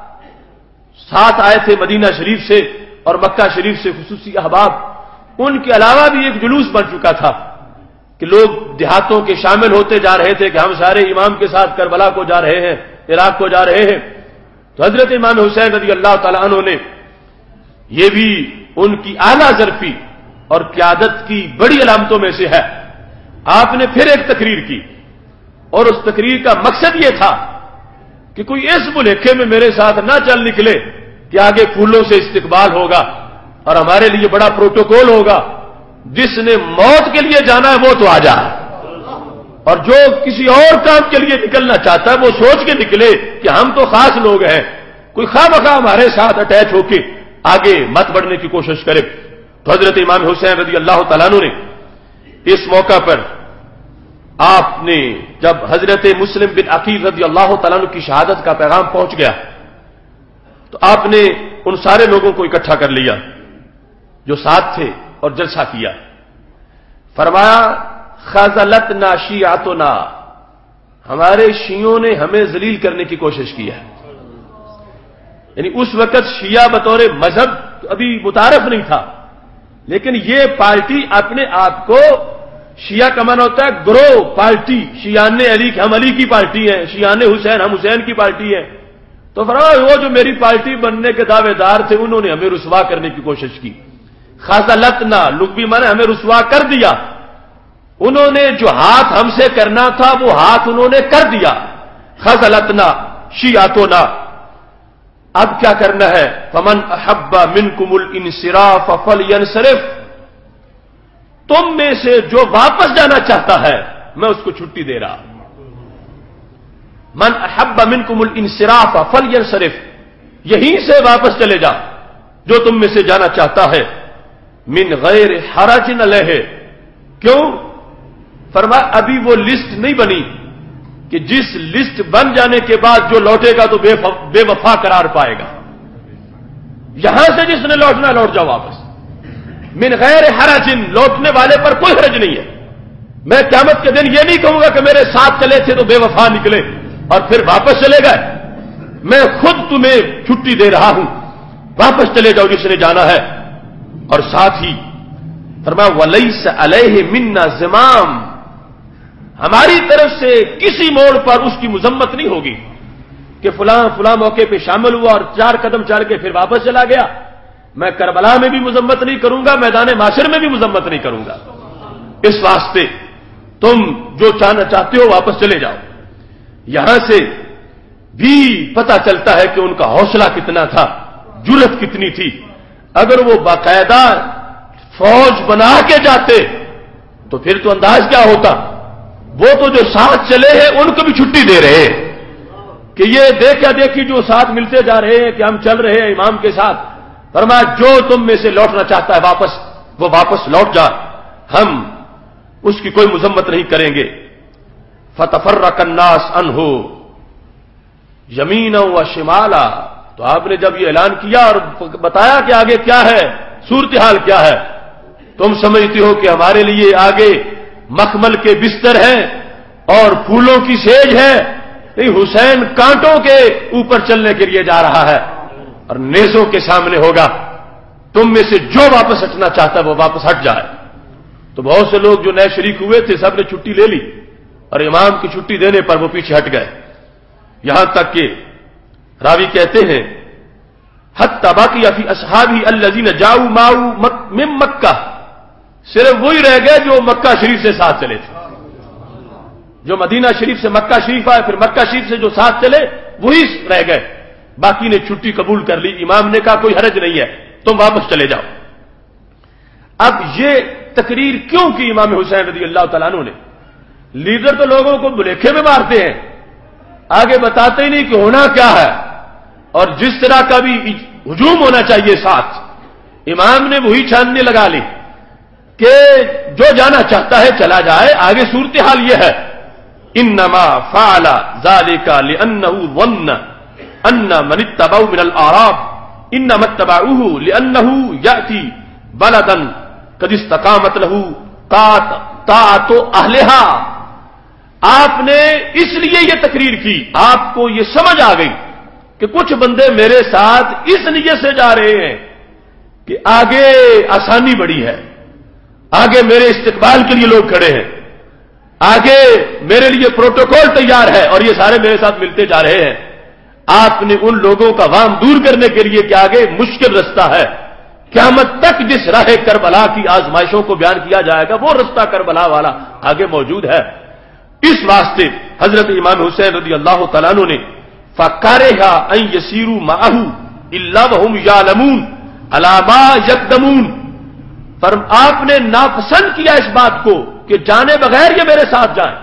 ساتھ آئے تھے مدینہ شریف سے اور مکہ شریف سے خصوصی احباب، ان کے علاوہ بھی ایک جلوس بن چکا تھا کہ لوگ دیہاتوں کے شامل ہوتے جا رہے تھے کہ ہم سارے امام کے ساتھ کربلا کو جا رہے ہیں، عراق کو جا رہے ہیں۔ تو حضرت امام حسین رضی اللہ تعالیٰ عنہ نے، یہ بھی ان کی اعلیٰ ظرفی اور قیادت کی بڑی علامتوں میں سے ہے، آپ نے پھر ایک تقریر کی، اور اس تقریر کا مقصد یہ تھا کہ کوئی اس ملحقے میں میرے ساتھ نہ چل نکلے کہ آگے پھولوں سے استقبال ہوگا اور ہمارے لیے بڑا پروٹوکول ہوگا، جس نے موت کے لیے جانا ہے وہ تو آ جائے، اور جو کسی اور کام کے لیے نکلنا چاہتا ہے وہ سوچ کے نکلے کہ ہم تو خاص لوگ ہیں، کوئی خواہ مخواہ ہمارے ساتھ اٹیچ ہو کے آگے مت بڑھنے کی کوشش کرے۔ تو حضرت امام حسین رضی اللہ تعالیٰ عنہ نے اس موقع پر، آپ نے جب حضرت مسلم بن عقیل رضی اللہ تعالیٰ عنہ کی شہادت کا پیغام پہنچ گیا تو آپ نے ان سارے لوگوں کو اکٹھا کر لیا جو ساتھ تھے اور جلسہ کیا۔ فرمایا خذلتنا شیعتنا، ہمارے شیعوں نے ہمیں ذلیل کرنے کی کوشش کی ہے، یعنی اس وقت شیعہ بطور مذہب ابھی متعارف نہیں تھا، لیکن یہ پارٹی اپنے آپ کو شیعہ کا معنی ہوتا ہے گروہ، پارٹی، شیعان علی ہم علی کی پارٹی ہیں، شیعان حسین ہم حسین کی پارٹی ہیں۔ تو فرمایا وہ جو میری پارٹی بننے کے دعوے دار تھے انہوں نے ہمیں رسوا کرنے کی کوشش کی۔ خذلتنا لغوی معنی ہمیں رسوا کر دیا، انہوں نے جو ہاتھ ہم سے کرنا تھا وہ ہاتھ انہوں نے کر دیا۔ خذلتنا شیعتنا، اب کیا کرنا ہے؟ فمن احب منکم الانصراف فلینصرف، تم میں سے جو واپس جانا چاہتا ہے میں اس کو چھٹی دے رہا۔ من احب منکم الانصراف فلینصرف، یہیں سے واپس چلے جا جو تم میں سے جانا چاہتا ہے، من غیر حرج علیہ، کیوں؟ فرمایا ابھی وہ لسٹ نہیں بنی کہ جس لسٹ بن جانے کے بعد جو لوٹے گا تو بے وفا قرار پائے گا. یہاں سے جس نے لوٹنا لوٹ جاؤ واپس. من غیر حرج، لوٹنے والے پر کوئی حرج نہیں ہے. میں قیامت کے دن یہ نہیں کہوں گا کہ میرے ساتھ چلے تھے تو بے وفا نکلے اور پھر واپس چلے گئے. میں خود تمہیں چھٹی دے رہا ہوں، واپس چلے جاؤ جس نے جانا ہے. اور ساتھ ہی فرمایا وَلَيْسَ عَلَيْهِ مِنَّا زِمَامٌ، ہماری طرف سے کسی موڑ پر اس کی مذمت نہیں ہوگی کہ فلاں موقع پہ شامل ہوا اور 4 قدم چل کے پھر واپس چلا گیا. میں کربلا میں بھی مذمت نہیں کروں گا، میدان معاشر میں بھی مذمت نہیں کروں گا. اس واسطے تم جو چاہنا چاہتے ہو واپس چلے جاؤ. یہاں سے بھی پتہ چلتا ہے کہ ان کا حوصلہ کتنا تھا، جرأت کتنی تھی. اگر وہ باقاعدہ فوج بنا کے جاتے تو پھر تو انداز کیا ہوتا. وہ تو جو ساتھ چلے ہیں ان کو بھی چھٹی دے رہے ہیں کہ یہ دیکھا دیکھی جو ساتھ ملتے جا رہے ہیں کہ ہم چل رہے ہیں امام کے ساتھ. فرمایا جو تم میں سے لوٹنا چاہتا ہے واپس وہ واپس لوٹ جا، ہم اس کی کوئی مذمت نہیں کریں گے. فتفرق الناس عنہ یمینا و شمالا، تو آپ نے جب یہ اعلان کیا اور بتایا کہ آگے کیا ہے، صورتحال کیا ہے، تم سمجھتے ہو کہ ہمارے لیے آگے مخمل کے بستر ہیں اور پھولوں کی سیج ہے. نہیں، حسین کانٹوں کے اوپر چلنے کے لیے جا رہا ہے اور نیزوں کے سامنے ہوگا. تم میں سے جو واپس ہٹنا چاہتا ہے وہ واپس ہٹ جائے. تو بہت سے لوگ جو نئے شریک ہوئے تھے سب نے چھٹی لے لی اور امام کی چھٹی دینے پر وہ پیچھے ہٹ گئے. یہاں تک کہ راوی کہتے ہیں حتی بقی فی اصحابہ الذین جاؤوا معه من مکہ، صرف وہی رہ گئے جو مکہ شریف سے ساتھ چلے تھے. جو مدینہ شریف سے مکہ شریف آئے پھر مکہ شریف سے جو ساتھ چلے وہی رہ گئے. باقی نے چھٹی قبول کر لی. امام نے کہا کوئی حرج نہیں ہے، تم واپس چلے جاؤ. اب یہ تقریر کیوں کی امام حسین رضی اللہ تعالیٰ عنہ نے؟ لیڈر تو لوگوں کو بلیکھے میں مارتے ہیں، آگے بتاتے ہی نہیں کہ ہونا کیا ہے اور جس طرح کا بھی ہجوم ہونا چاہیے ساتھ. امام نے وہی چھاننے لگا لی کہ جو جانا چاہتا ہے چلا جائے. آگے صورتحال یہ ہے انما فعل ذلك لانه ظن ان من اتبعوا من الاعراب انما اتبعوه لانه ياتي بلدا قد استقامت له طاعت اهلها. آپ نے اس لیے یہ تقریر کی، آپ کو یہ سمجھ آ گئی کہ کچھ بندے میرے ساتھ اس نیت سے جا رہے ہیں کہ آگے آسانی بڑی ہے، آگے میرے استقبال کے لیے لوگ کھڑے ہیں، آگے میرے لیے پروٹوکول تیار ہے اور یہ سارے میرے ساتھ ملتے جا رہے ہیں. آپ نے ان لوگوں کا وام دور کرنے کے لیے کہ آگے مشکل رستہ ہے، قیامت تک جس راہ کربلا کی آزمائشوں کو بیان کیا جائے گا وہ رستہ کربلا والا آگے موجود ہے. اس واسطے حضرت امام حسین رضی اللہ تعالیٰ عنہ نے فَكَرِهَ أَن يَسِيرُوا مَعَهُ إِلَّا وَهُمْ يَعْلَمُونَ عَلَى مَا يَقْدَمُونَ. پر آپ نے ناپسند کیا اس بات کو کہ جانے بغیر یہ میرے ساتھ جائیں.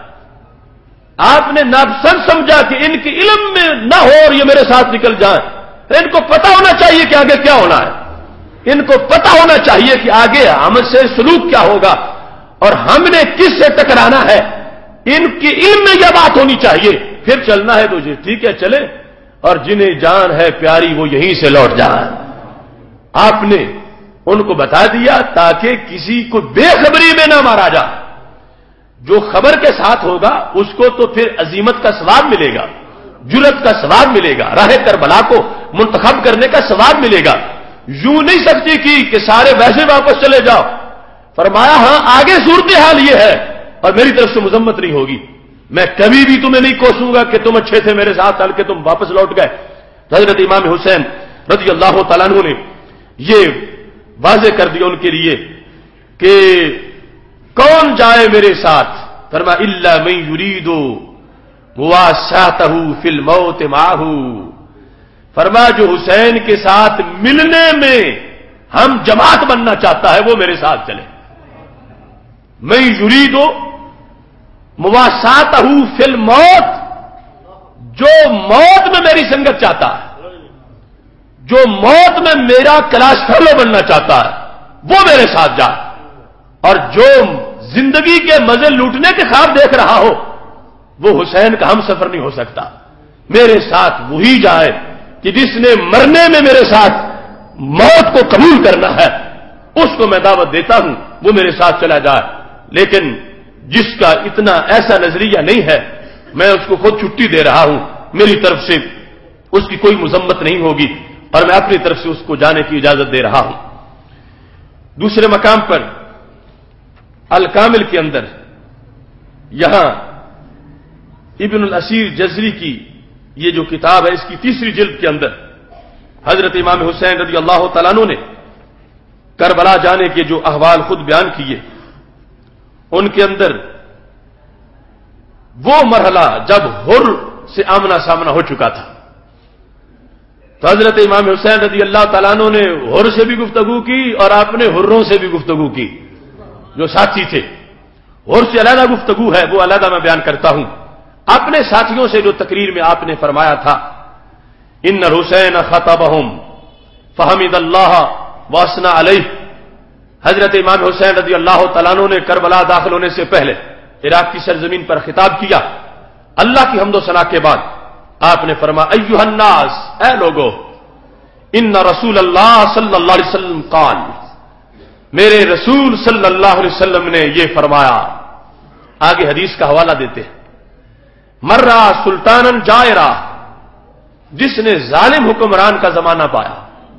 آپ نے ناپسند سمجھا کہ ان کے علم میں نہ ہو اور یہ میرے ساتھ نکل جائیں. ان کو پتا ہونا چاہیے کہ آگے کیا ہونا ہے، ان کو پتا ہونا چاہیے کہ آگے ہم سے سلوک کیا ہوگا اور ہم نے کس سے ٹکرانا ہے. ان کے علم میں یہ بات ہونی چاہیے. پھر چلنا ہے تو جی ٹھیک ہے چلے، اور جنہیں جان ہے پیاری وہ یہیں سے لوٹ جائیں. آپ نے ان کو بتا دیا تاکہ کسی کو بے خبری میں نہ مارا جائے. جو خبر کے ساتھ ہوگا اس کو تو پھر عزیمت کا ثواب ملے گا، جرأت کا ثواب ملے گا، راہ کربلا کو منتخب کرنے کا ثواب ملے گا. یوں نہیں سکتی کہ سارے ویسے واپس چلے جاؤ. فرمایا ہاں آگے صورتحال یہ ہے اور میری طرف سے مذمت نہیں ہوگی. میں کبھی بھی تمہیں نہیں کوسوں گا کہ تم اچھے تھے میرے ساتھ چل کے تم واپس لوٹ گئے. حضرت امام حسین رضی اللہ تعالیٰ عنہ نے یہ واضح کر دیا ان کے لیے کہ کون جائے میرے ساتھ. فرمایا الا من یرید مواساتہ فی الموت معہ. فرمایا جو حسین کے ساتھ ملنے میں ہم جماعت بننا چاہتا ہے وہ میرے ساتھ چلے. من یرید مواساتہ فی الموت، جو موت میں میری سنگت چاہتا ہے، جو موت میں میرا کلاس فیلو بننا چاہتا ہے وہ میرے ساتھ جائے، اور جو زندگی کے مزے لوٹنے کے خواب دیکھ رہا ہو وہ حسین کا ہم سفر نہیں ہو سکتا. میرے ساتھ وہی جائے کہ جس نے مرنے میں میرے ساتھ موت کو قبول کرنا ہے، اس کو میں دعوت دیتا ہوں، وہ میرے ساتھ چلا جائے. لیکن جس کا اتنا ایسا نظریہ نہیں ہے، میں اس کو خود چھٹی دے رہا ہوں، میری طرف سے اس کی کوئی مذمت نہیں ہوگی اور میں اپنی طرف سے اس کو جانے کی اجازت دے رہا ہوں. دوسرے مقام پر الکامل کے اندر یہاں ابن الاسیر جزری کی یہ جو کتاب ہے، اس کی تیسری جلد کے اندر حضرت امام حسین رضی اللہ تعالیٰ عنہ نے کربلا جانے کے جو احوال خود بیان کیے، ان کے اندر وہ مرحلہ جب حر سے آمنا سامنا ہو چکا تھا، تو حضرت امام حسین رضی اللہ تعالیٰ عنہ نے حر سے بھی گفتگو کی اور اپنے حروں سے بھی گفتگو کی جو ساتھی تھے. حر سے علیحدہ گفتگو ہے، وہ علیحدہ میں بیان کرتا ہوں. اپنے ساتھیوں سے جو تقریر میں آپ نے فرمایا تھا، ان حسین خطبہم فحمد اللہ واثنى علیہ. حضرت امام حسین رضی اللہ تعالیٰ عنہ نے کربلا داخل ہونے سے پہلے عراق کی سرزمین پر خطاب کیا. اللہ کی حمد و ثنا کے بعد آپ نے فرمایا ایھا الناس، اے لوگو، ان رسول اللہ صلی اللہ علیہ وسلم قال، میرے رسول صلی اللہ علیہ وسلم نے یہ فرمایا. آگے حدیث کا حوالہ دیتے ہیں. مرہ سلطانا جائرہ، جس نے ظالم حکمران کا زمانہ پایا،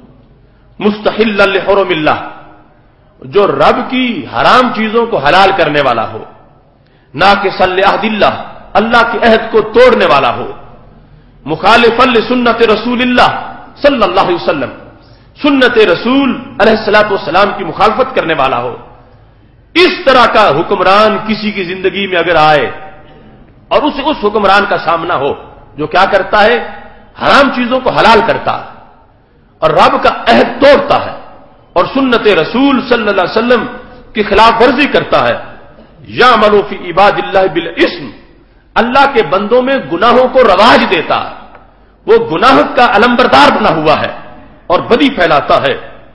مستحلا لحرم اللہ، جو رب کی حرام چیزوں کو حلال کرنے والا ہو، ناقصا لعہد اللہ، اللہ کے عہد کو توڑنے والا ہو، مخالفا لسنت رسول اللہ صلی اللہ علیہ وسلم، سنت رسول علیہ الصلوۃ والسلام کی مخالفت کرنے والا ہو. اس طرح کا حکمران کسی کی زندگی میں اگر آئے اور اسے اس حکمران کا سامنا ہو جو کیا کرتا ہے، حرام چیزوں کو حلال کرتا ہے اور رب کا عہد توڑتا ہے اور سنت رسول صلی اللہ علیہ وسلم کی خلاف ورزی کرتا ہے، یعمل فی عباد اللہ بالاسم، اللہ کے بندوں میں گناہوں کو رواج دیتا ہے، وہ گناہ کا علمبردار بنا ہوا ہے اور بدی پھیلاتا ہے.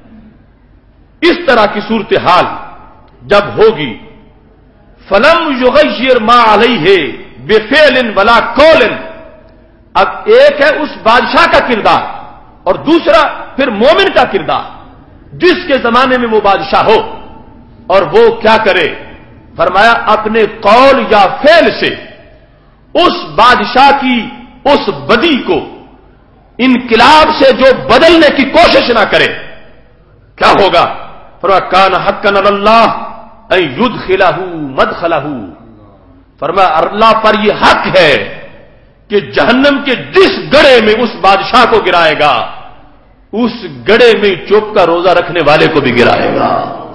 اس طرح کی صورتحال جب ہوگی، فلم یغیر ما علیہ بفعل ولا قول، اب ایک ہے اس بادشاہ کا کردار اور دوسرا پھر مومن کا کردار. جس کے زمانے میں وہ بادشاہ ہو اور وہ کیا کرے، فرمایا اپنے قول یا فعل سے اس بادشاہ کی اس بدی کو انقلاب سے جو بدلنے کی کوشش نہ کرے، کیا ہوگا؟ فرمایا کان حقا علی اللہ ان یدخلہ مدخلہ، فرمایا اللہ پر یہ حق ہے کہ جہنم کے جس گڑھے میں اس بادشاہ کو گرائے گا، اس گڑھے میں چوک کا روزہ رکھنے والے کو بھی گرائے گا.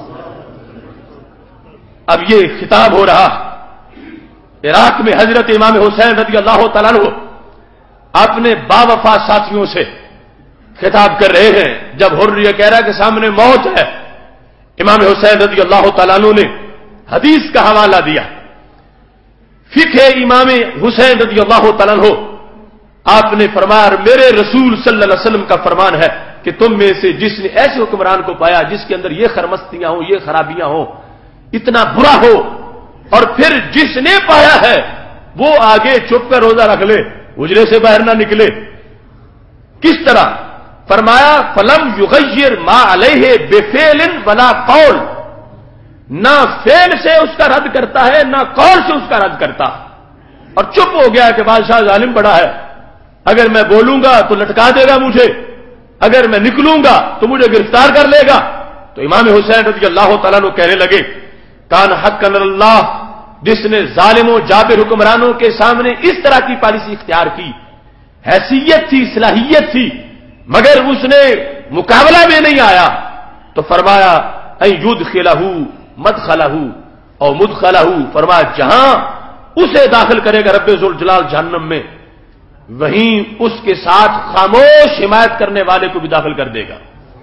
اب یہ خطاب ہو رہا عراق میں حضرت امام حسین رضی اللہ تعالیٰ عنہ اپنے باوفا ساتھیوں سے خطاب کر رہے ہیں. جب حر یہ کہہ رہا ہے کہ سامنے موت ہے، امام حسین رضی اللہ تعالیٰ عنہ نے حدیث کا حوالہ دیا. فقہ امام حسین رضی اللہ تعالیٰ عنہ آپ نے فرمایا میرے رسول صلی اللہ علیہ وسلم کا فرمان ہے کہ تم میں سے جس نے ایسے حکمران کو پایا جس کے اندر یہ خرمستیاں ہوں، یہ خرابیاں ہوں، اتنا برا ہو، اور پھر جس نے پایا ہے وہ آگے چپ کر روزہ رکھ لے، حجرے سے باہر نہ نکلے. کس طرح؟ فرمایا فلم یغیر ما علیہ بفعل ولا قول، نہ فعل سے اس کا رد کرتا ہے نہ قول سے اس کا رد کرتا، اور چپ ہو گیا کہ بادشاہ ظالم بڑا ہے، اگر میں بولوں گا تو لٹکا دے گا مجھے، اگر میں نکلوں گا تو مجھے گرفتار کر لے گا. تو امام حسین رضی اللہ تعالیٰ عنہ کہنے لگے کان حقا علی اللہ، جس نے ظالموں جابر حکمرانوں کے سامنے اس طرح کی پالیسی اختیار کی، حیثیت تھی، صلاحیت تھی، مگر اس نے مقابلہ میں نہیں آیا، تو فرمایا ان یدخلہ مدخلہ اور مدخلہ، فرمایا جہاں اسے داخل کرے گا رب ذوالجلال جہنم میں، وہیں اس کے ساتھ خاموش حمایت کرنے والے کو بھی داخل کر دے گا.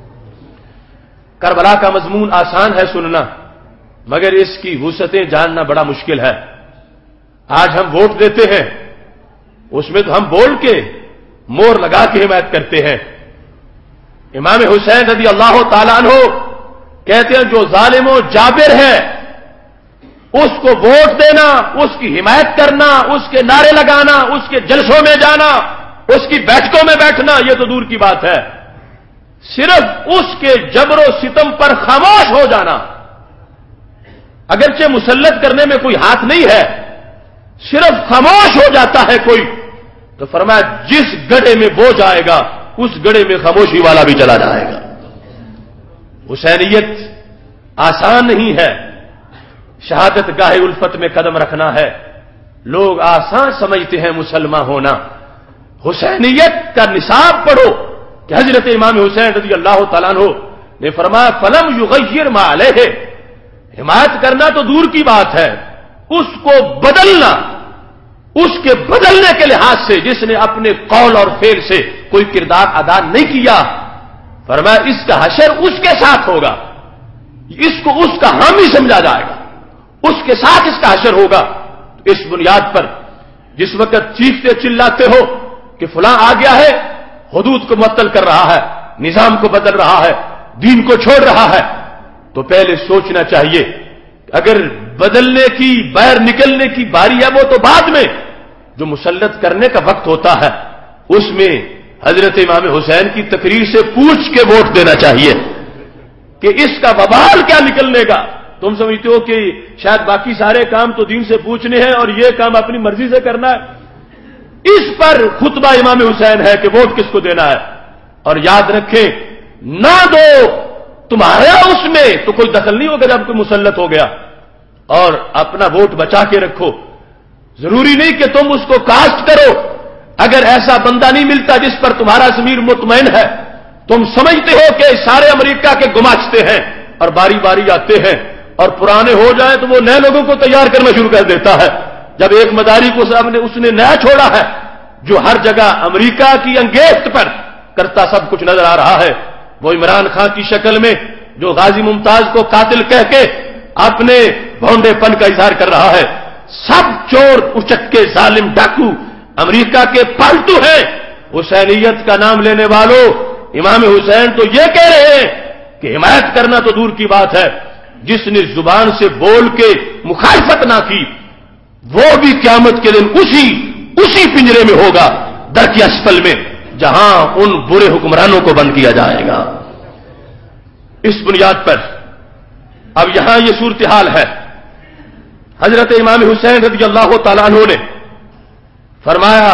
کربلا کا مضمون آسان ہے سننا، مگر اس کی وسعتیں جاننا بڑا مشکل ہے. آج ہم ووٹ دیتے ہیں، اس میں تو ہم بول کے مور لگا کے حمایت کرتے ہیں. امام حسین رضی اللہ تعالیٰ عنہ کہتے ہیں جو ظالم و جابر ہے اس کو ووٹ دینا، اس کی حمایت کرنا، اس کے نعرے لگانا، اس کے جلسوں میں جانا، اس کی بیٹھکوں میں بیٹھنا، یہ تو دور کی بات ہے. صرف اس کے جبر و ستم پر خاموش ہو جانا، اگرچہ مسلط کرنے میں کوئی ہاتھ نہیں ہے، صرف خاموش ہو جاتا ہے کوئی، تو فرمایا جس گڑھے میں وہ جائے گا اس گڑھے میں خاموشی والا بھی چلا جائے گا. حسینیت آسان نہیں ہے. شہادت گاہ الفت میں قدم رکھنا ہے. لوگ آسان سمجھتے ہیں مسلمان ہونا. حسینیت کا نصاب پڑھو کہ حضرت امام حسین رضی اللہ تعالیٰ عنہ نے فرمایا فلم یغیر ما علیہ. حمایت کرنا تو دور کی بات ہے، اس کو بدلنا، اس کے بدلنے کے لحاظ سے جس نے اپنے قول اور فعل سے کوئی کردار ادا نہیں کیا، فرمایا اس کا حشر اس کے ساتھ ہوگا. اس کو اس کا حامی سمجھا جائے گا، اس کے ساتھ اس کا حشر ہوگا. اس بنیاد پر جس وقت چیختے چلاتے ہو کہ فلاں آ گیا ہے، حدود کو معطل کر رہا ہے، نظام کو بدل رہا ہے، دین کو چھوڑ رہا ہے، تو پہلے سوچنا چاہیے اگر بدلنے کی، باہر نکلنے کی باری ہے وہ تو بعد میں، جو مسلط کرنے کا وقت ہوتا ہے اس میں حضرت امام حسین کی تقریر سے پوچھ کے ووٹ دینا چاہیے کہ اس کا وبال کیا نکلنے گا. تم سمجھتے ہو کہ شاید باقی سارے کام تو دین سے پوچھنے ہیں اور یہ کام اپنی مرضی سے کرنا ہے. اس پر خطبہ امام حسین ہے کہ ووٹ کس کو دینا ہے. اور یاد رکھیں نہ دو تمہارا اس میں تو کوئی دخل نہیں ہوگا جب کوئی مسلط ہو گیا، اور اپنا ووٹ بچا کے رکھو. ضروری نہیں کہ تم اس کو کاسٹ کرو. اگر ایسا بندہ نہیں ملتا جس پر تمہارا ضمیر مطمئن ہے، تم سمجھتے ہو کہ سارے امریکہ کے گماچتے ہیں اور باری باری آتے ہیں اور پرانے ہو جائیں تو وہ نئے لوگوں کو تیار کرنا شروع کر دیتا ہے. جب ایک مداری کو اس نے نیا چھوڑا ہے جو ہر جگہ امریکہ کی انگیخت پر کرتا سب کچھ نظر آ رہا ہے، وہ عمران خان کی شکل میں جو غازی ممتاز کو قاتل کہہ کے اپنے بھونڈے پن کا اظہار کر رہا ہے. سب چور اچکے ظالم ڈاکو امریکہ کے پالتو ہیں. حسینیت کا نام لینے والوں امام حسین تو یہ کہہ رہے ہیں کہ حمایت کرنا تو دور کی بات ہے، جس نے زبان سے بول کے مخالفت نہ کی وہ بھی قیامت کے دن اسی پنجرے میں ہوگا، در کے اسفل میں، جہاں ان برے حکمرانوں کو بند کیا جائے گا. اس بنیاد پر اب یہاں یہ صورتحال ہے. حضرت امام حسین رضی اللہ تعالیٰ عنہ نے فرمایا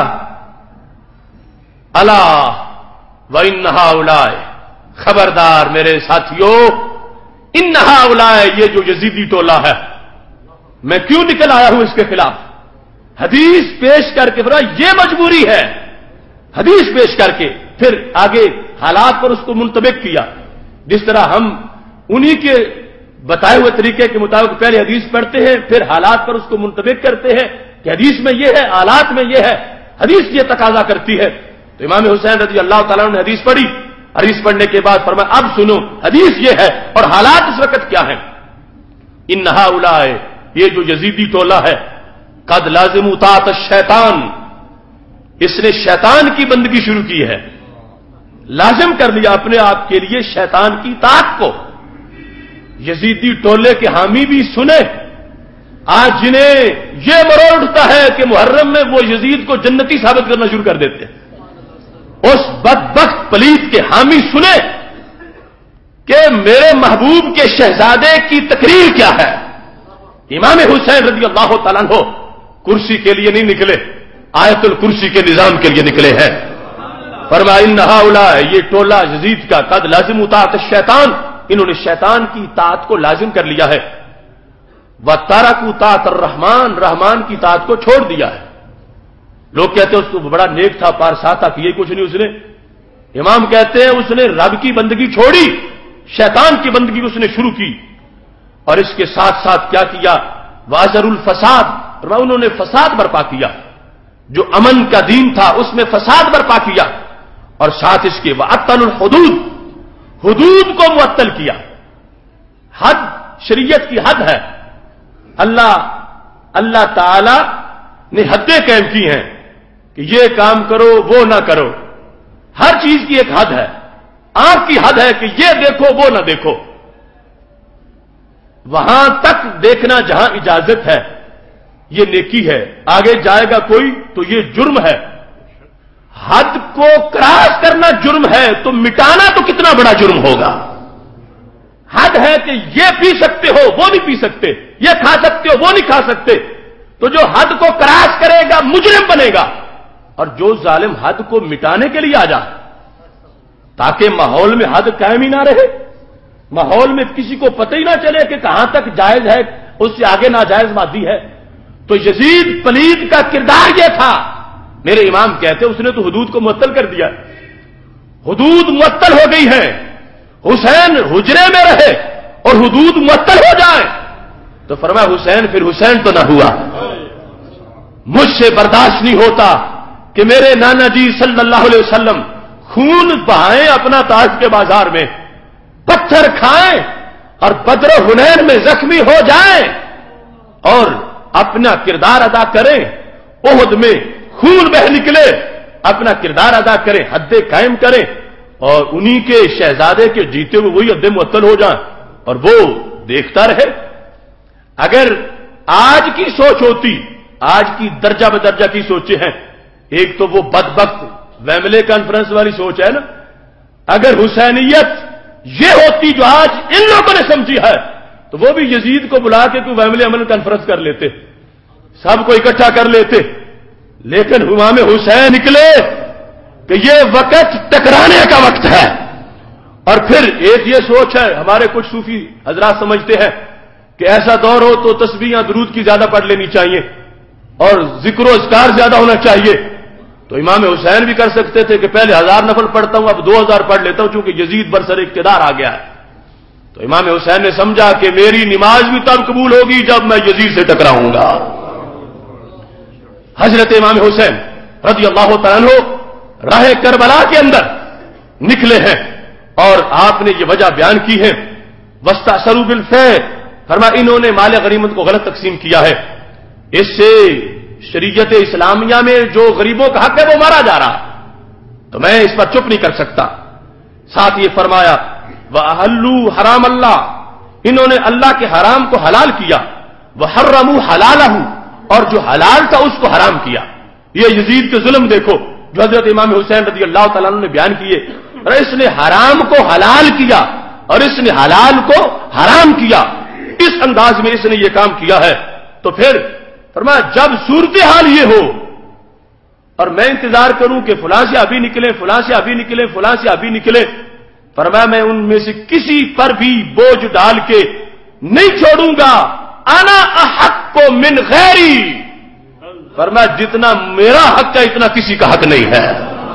الا وَإِنَّ هَؤُلَاءِ، خبردار میرے ساتھیوں، ان هؤلاء، یہ جو یزیدی ٹولہ ہے، میں کیوں نکل آیا ہوں اس کے خلاف. حدیث پیش کر کے فرمایا یہ مجبوری ہے. حدیث پیش کر کے پھر آگے حالات پر اس کو منطبق کیا. جس طرح ہم انہی کے بتائے ہوئے طریقے کے مطابق پہلے حدیث پڑھتے ہیں، پھر حالات پر اس کو منطبق کرتے ہیں کہ حدیث میں یہ ہے، حالات میں یہ ہے، حدیث یہ تقاضا کرتی ہے. تو امام حسین رضی اللہ تعالیٰ نے حدیث پڑھی. حدیث پڑھنے کے بعد فرمایا اب سنو حدیث یہ ہے اور حالات اس وقت کیا ہیں. ان هؤلاء، یہ جو یزیدی ٹولہ ہے، قد لازم اطاعت الشیطان، اس نے شیطان کی بندگی شروع کی ہے، لازم کر لیا اپنے آپ کے لیے شیطان کی اطاعت کو. یزیدی ٹولے کے حامی بھی سنے. آج جنہیں یہ مروڑ اٹھتا ہے کہ محرم میں وہ یزید کو جنتی ثابت کرنا شروع کر دیتے ہیں، اس بدبخت پلیت کے حامی سنے کہ میرے محبوب کے شہزادے کی تقریر کیا ہے. امام حسین رضی اللہ تعالیٰ عنہ کرسی کے لیے نہیں نکلے، آیت الکرسی کے نظام کے لیے نکلے ہیں. فرمایا ان هؤلاء، یہ ٹولہ یزید کا، قد لازم اطاعت الشیطان، انہوں نے شیطان کی اطاعت کو لازم کر لیا ہے. وَتَرَكُوا طاعت الرحمن، رحمان کی اطاعت کو چھوڑ دیا ہے. لوگ کہتے ہیں اس کو بڑا نیک تھا، پارسا تھا، کہ یہ کچھ نہیں اس نے. امام کہتے ہیں اس نے رب کی بندگی چھوڑی، شیطان کی بندگی اس نے شروع کی. اور اس کے ساتھ ساتھ کیا کیا؟ وَأَزَرُ الْفَسَادَ، انہوں نے فساد برپا کیا. جو امن کا دین تھا اس میں فساد برپا کیا. اور ساتھ اس کے وَأَطَّلُ الْحُدُودَ، حدود کو معطل کیا. حد شریعت کی حد ہے. اللہ تعالی نے حدیں قائم کی ہیں کہ یہ کام کرو وہ نہ کرو. ہر چیز کی ایک حد ہے. آنکھ کی حد ہے کہ یہ دیکھو وہ نہ دیکھو. وہاں تک دیکھنا جہاں اجازت ہے یہ نیکی ہے، آگے جائے گا کوئی تو یہ جرم ہے۔ حد کو کراس کرنا جرم ہے تو مٹانا تو کتنا بڑا جرم ہوگا۔ حد ہے کہ یہ پی سکتے ہو وہ نہیں پی سکتے، یہ کھا سکتے ہو وہ نہیں کھا سکتے، تو جو حد کو کراس کرے گا مجرم بنے گا، اور جو ظالم حد کو مٹانے کے لیے آ جائے تاکہ ماحول میں حد قائم ہی نہ رہے، ماحول میں کسی کو پتہ ہی نہ چلے کہ کہاں تک جائز ہے اس سے آگے ناجائز مادی ہے، تو یزید پلید کا کردار یہ تھا۔ میرے امام کہتے اس نے تو حدود کو معطل کر دیا، حدود معطل ہو گئی ہیں، حسین حجرے میں رہے اور حدود معطل ہو جائیں تو فرمایا حسین پھر حسین تو نہ ہوا۔ مجھ سے برداشت نہیں ہوتا کہ میرے نانا جی صلی اللہ علیہ وسلم خون بہائیں اپنا تاج کے بازار میں، پتھر کھائیں اور بدر و حنین میں زخمی ہو جائیں اور اپنا کردار ادا کریں، احد میں خون بہ نکلے، اپنا کردار ادا کریں، حدیں قائم کریں، اور انہی کے شہزادے کے جیتے ہوئے وہی حدیں معطل ہو جائیں اور وہ دیکھتا رہے۔ اگر آج کی سوچ ہوتی، آج کی درجہ بدرجہ کی سوچیں ہیں، ایک تو وہ بدبخت ویملے کانفرنس والی سوچ ہے نا، اگر حسینیت یہ ہوتی جو آج ان لوگوں نے سمجھی ہے تو وہ بھی یزید کو بلا کے کوئی ویملے عمل کانفرنس کر لیتے، سب کو اکٹھا کر لیتے، لیکن امام حسین نکلے کہ یہ وقت ٹکرانے کا وقت ہے۔ اور پھر ایک یہ سوچ ہے، ہمارے کچھ صوفی حضرات سمجھتے ہیں کہ ایسا دور ہو تو تسبیحاں درود کی زیادہ پڑھ لینی چاہیے اور ذکر و اذکار زیادہ ہونا چاہیے، تو امام حسین بھی کر سکتے تھے کہ پہلے 1000 نفل پڑھتا ہوں اب 2000 پڑھ لیتا ہوں چونکہ یزید برسر اقتدار آ گیا ہے۔ تو امام حسین نے سمجھا کہ میری نماز بھی تب قبول ہوگی جب میں یزید سے ٹکراؤں گا۔ حضرت امام حسین رضی اللہ تعالیٰ عنہ راہ کربلا کے اندر نکلے ہیں اور آپ نے یہ وجہ بیان کی ہے، واستأثروا بالفیء، فرمایا انہوں نے مال غنیمت کو غلط تقسیم کیا ہے، اس سے شریعت اسلامیہ میں جو غریبوں کا حق ہے وہ مارا جا رہا، تو میں اس پر چپ نہیں کر سکتا۔ ساتھ یہ فرمایا وَأَحَلُّوا حرام اللہ، انہوں نے اللہ کے حرام کو حلال کیا، وَحَرَّمُوا حَلَالَهُ، اور جو حلال تھا اس کو حرام کیا۔ یہ یزید کے ظلم دیکھو جو حضرت امام حسین رضی اللہ تعالیٰ عنہ نے بیان کیے، اور اس نے حرام کو حلال کیا اور اس نے حلال کو حرام کیا، اس انداز میں اس نے یہ کام کیا ہے۔ تو پھر فرمایا جب صورتحال یہ ہو اور میں انتظار کروں کہ فلاں سے ابھی نکلے، فلاں سے ابھی نکلے، فلاں سے ابھی نکلے، فرمایا میں ان میں سے کسی پر بھی بوجھ ڈال کے نہیں چھوڑوں گا، انا احق من غیری، فرمایا جتنا میرا حق ہے اتنا کسی کا حق نہیں ہے۔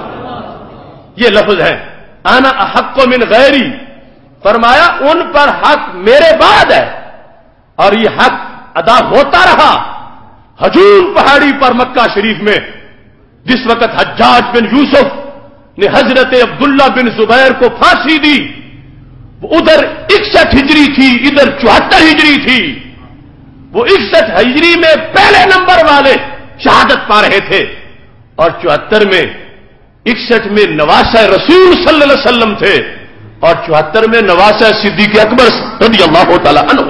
یہ لفظ ہے انا احق من غیری، فرمایا ان پر حق میرے بعد ہے، اور یہ حق ادا ہوتا رہا۔ حجور پہاڑی پر مکہ شریف میں جس وقت حجاج بن یوسف نے حضرت عبداللہ بن زبیر کو پھانسی دی، وہ ادھر 61 ہجری تھی، ادھر 74 ہجری تھی، وہ 61 ہجری میں پہلے نمبر والے شہادت پا رہے تھے اور 74 میں 61 میں نواسہ رسول صلی اللہ علیہ وسلم تھے اور 74 میں نواسہ صدیق اکبر رضی اللہ تعالی عنہ۔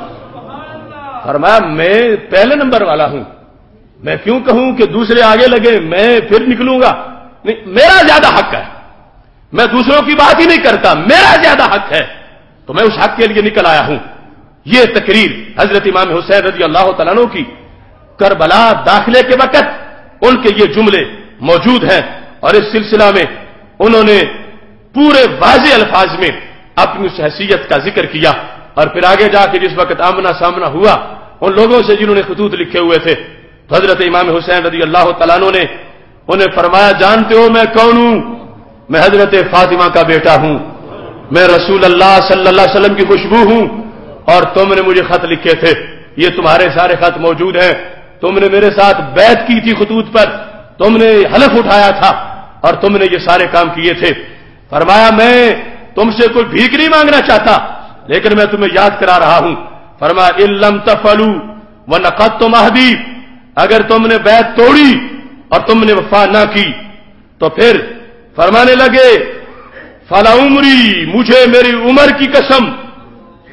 فرمایا میں پہلے نمبر والا ہوں، میں کیوں کہوں کہ دوسرے آگے لگے میں پھر نکلوں گا، نہیں میرا زیادہ حق ہے، میں دوسروں کی بات ہی نہیں کرتا، میرا زیادہ حق ہے، تو میں اس حق کے لیے نکل آیا ہوں۔ یہ تقریر حضرت امام حسین رضی اللہ تعالیٰ عنہ کی کربلا داخلے کے وقت ان کے یہ جملے موجود ہیں، اور اس سلسلہ میں انہوں نے پورے واضح الفاظ میں اپنی اس حیثیت کا ذکر کیا، اور پھر آگے جا کے جس وقت آمنا سامنا ہوا ان لوگوں سے جنہوں نے خطوط لکھے ہوئے تھے، تو حضرت امام حسین رضی اللہ تعالیٰ عنہ نے انہیں فرمایا جانتے ہو میں کون ہوں؟ میں حضرت فاطمہ کا بیٹا ہوں، میں رسول اللہ صلی اللہ علیہ وسلم کی خوشبو ہوں، اور تم نے مجھے خط لکھے تھے، یہ تمہارے سارے خط موجود ہیں، تم نے میرے ساتھ بیعت کی تھی خطوط پر، تم نے حلف اٹھایا تھا اور تم نے یہ سارے کام کیے تھے۔ فرمایا میں تم سے کوئی بھیک نہیں مانگنا چاہتا لیکن میں تمہیں یاد کرا رہا ہوں۔ فرمایا ان لم تفعلوا ونقضتم عہدی، اگر تم نے بیعت توڑی اور تم نے وفا نہ کی تو پھر فرمانے لگے فلا عمری، مجھے میری عمر کی قسم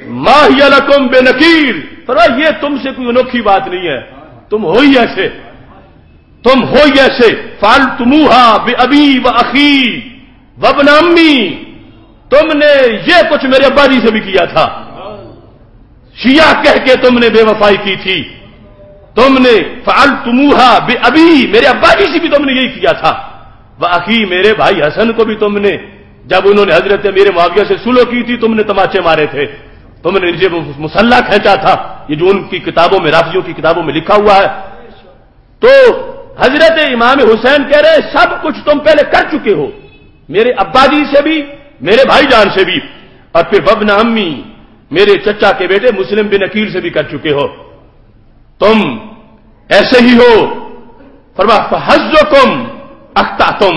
ما ہی لکم بنکیر، فرمایا یہ تم سے کوئی انوکھی بات نہیں ہے، تم ہو ہی ایسے، تم ہو ہی ایسے۔ فعلتموہا بأبی وأخی وابن امی، تم نے یہ کچھ میرے ابا جی سے بھی کیا تھا، شیعہ کہہ کے تم نے بے وفائی کی تھی، تم نے فعلتموہا بأبی، میرے ابا جی سے بھی تم نے یہی کیا تھا، وأخی، میرے بھائی حسن کو بھی تم نے، جب انہوں نے حضرت امیر معاویہ سے صلح کی تھی تم نے تماچے مارے تھے، تم نے نیچے مسلح کھینچا تھا، یہ جو ان کی کتابوں میں، رافضیوں کی کتابوں میں لکھا ہوا ہے۔ تو حضرت امام حسین کہہ رہے سب کچھ تم پہلے کر چکے ہو، میرے ابا جی سے بھی، میرے بھائی جان سے بھی، اور پھر وابن امی، میرے چچا کے بیٹے مسلم بن عقیل سے بھی کر چکے ہو، تم ایسے ہی ہو۔ فرمایا فحظکم اخطأتم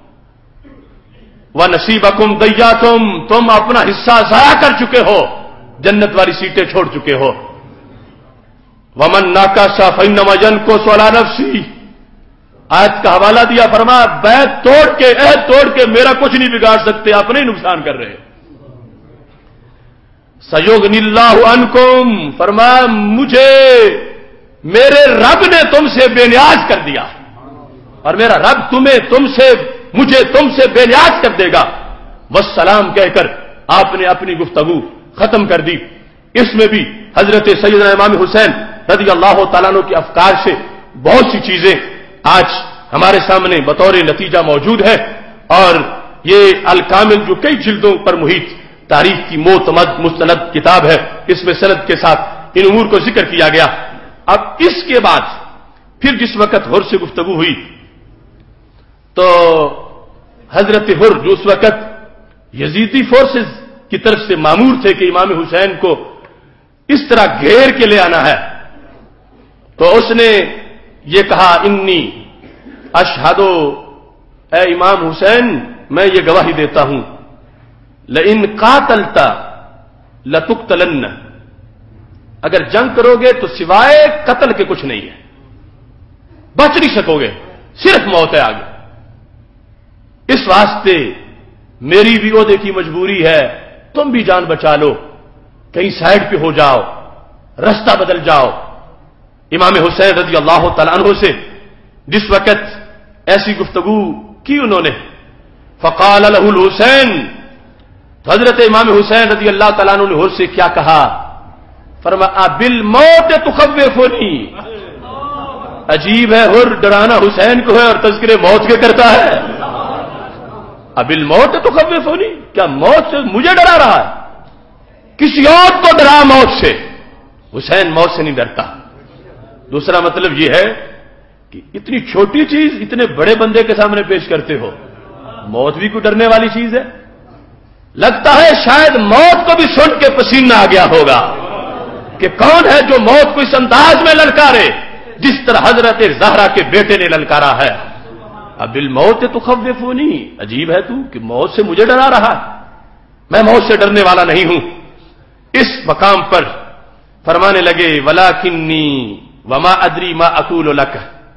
ونصیبکم ضیعتم، تم اپنا حصہ ضائع کر چکے ہو، جنت والی سیٹیں چھوڑ چکے ہو۔ ومن ناکس فانما ینکس علی نفسی، آیت کا حوالہ دیا، فرمایا بیعت توڑ کے، عہد توڑ کے میرا کچھ نہیں بگاڑ سکتے، اپنے ہی نقصان کر رہے۔ سیغنی اللہ عنکم، فرمایا مجھے میرے رب نے تم سے بے نیاز کر دیا، اور میرا رب مجھے تم سے بے نیاز کر دے گا۔ والسلام کہہ کر آپ نے اپنی گفتگو ختم کر دی۔ اس میں بھی حضرت سیدنا امام حسین رضی اللہ تعالیٰ عنہ کے افکار سے بہت سی چیزیں آج ہمارے سامنے بطور نتیجہ موجود ہے، اور یہ الکامل جو کئی جلدوں پر محیط تاریخ کی معتمد مستند کتاب ہے، اس میں سند کے ساتھ ان امور کو ذکر کیا گیا۔ اب اس کے بعد پھر جس وقت حر سے گفتگو ہوئی تو حضرت حر جو اس وقت یزیدی فورسز کی طرف سے مامور تھے کہ امام حسین کو اس طرح گھیر کے لے آنا ہے، تو اس نے یہ کہا انی اشہدو، اے امام حسین میں یہ گواہی دیتا ہوں، لئن قاتلت لتقتلن، اگر جنگ کرو گے تو سوائے قتل کے کچھ نہیں ہے، بچ نہیں سکو گے، صرف موت ہے آگے۔ اس واسطے میری بھی عہدے کی مجبوری ہے، تم بھی جان بچا لو، کہیں سائڈ پہ ہو جاؤ، رستہ بدل جاؤ۔ امام حسین رضی اللہ تعالیٰ عنہ سے جس وقت ایسی گفتگو کی انہوں نے، فقال له الحسین، تو حضرت امام حسین رضی اللہ تعالیٰ عنہ نے حر سے کیا کہا؟ فرمایا بالموت تخوفنی، عجیب ہے حر ڈرانا حسین کو ہے اور تذکرے موت کے کرتا ہے۔ بالموت تخوفنی، کیا موت سے مجھے ڈرا رہا ہے؟ کسی اور کو ڈرا موت سے، حسین موت سے نہیں ڈرتا۔ دوسرا مطلب یہ ہے کہ اتنی چھوٹی چیز اتنے بڑے بندے کے سامنے پیش کرتے ہو، موت بھی کوئی ڈرنے والی چیز ہے؟ لگتا ہے شاید موت کو بھی سن کے پسینہ آ گیا ہوگا کہ کون ہے جو موت کو اس انداز میں للکارے جس طرح حضرت زہرا کے بیٹے نے للکارا ہے۔ بالموت تخوفنی، عجیب ہے تو کہ موت سے مجھے ڈرا رہا ہے، میں موت سے ڈرنے والا نہیں ہوں۔ اس مقام پر فرمانے لگے ولاکنی وما ادری ما اقول لک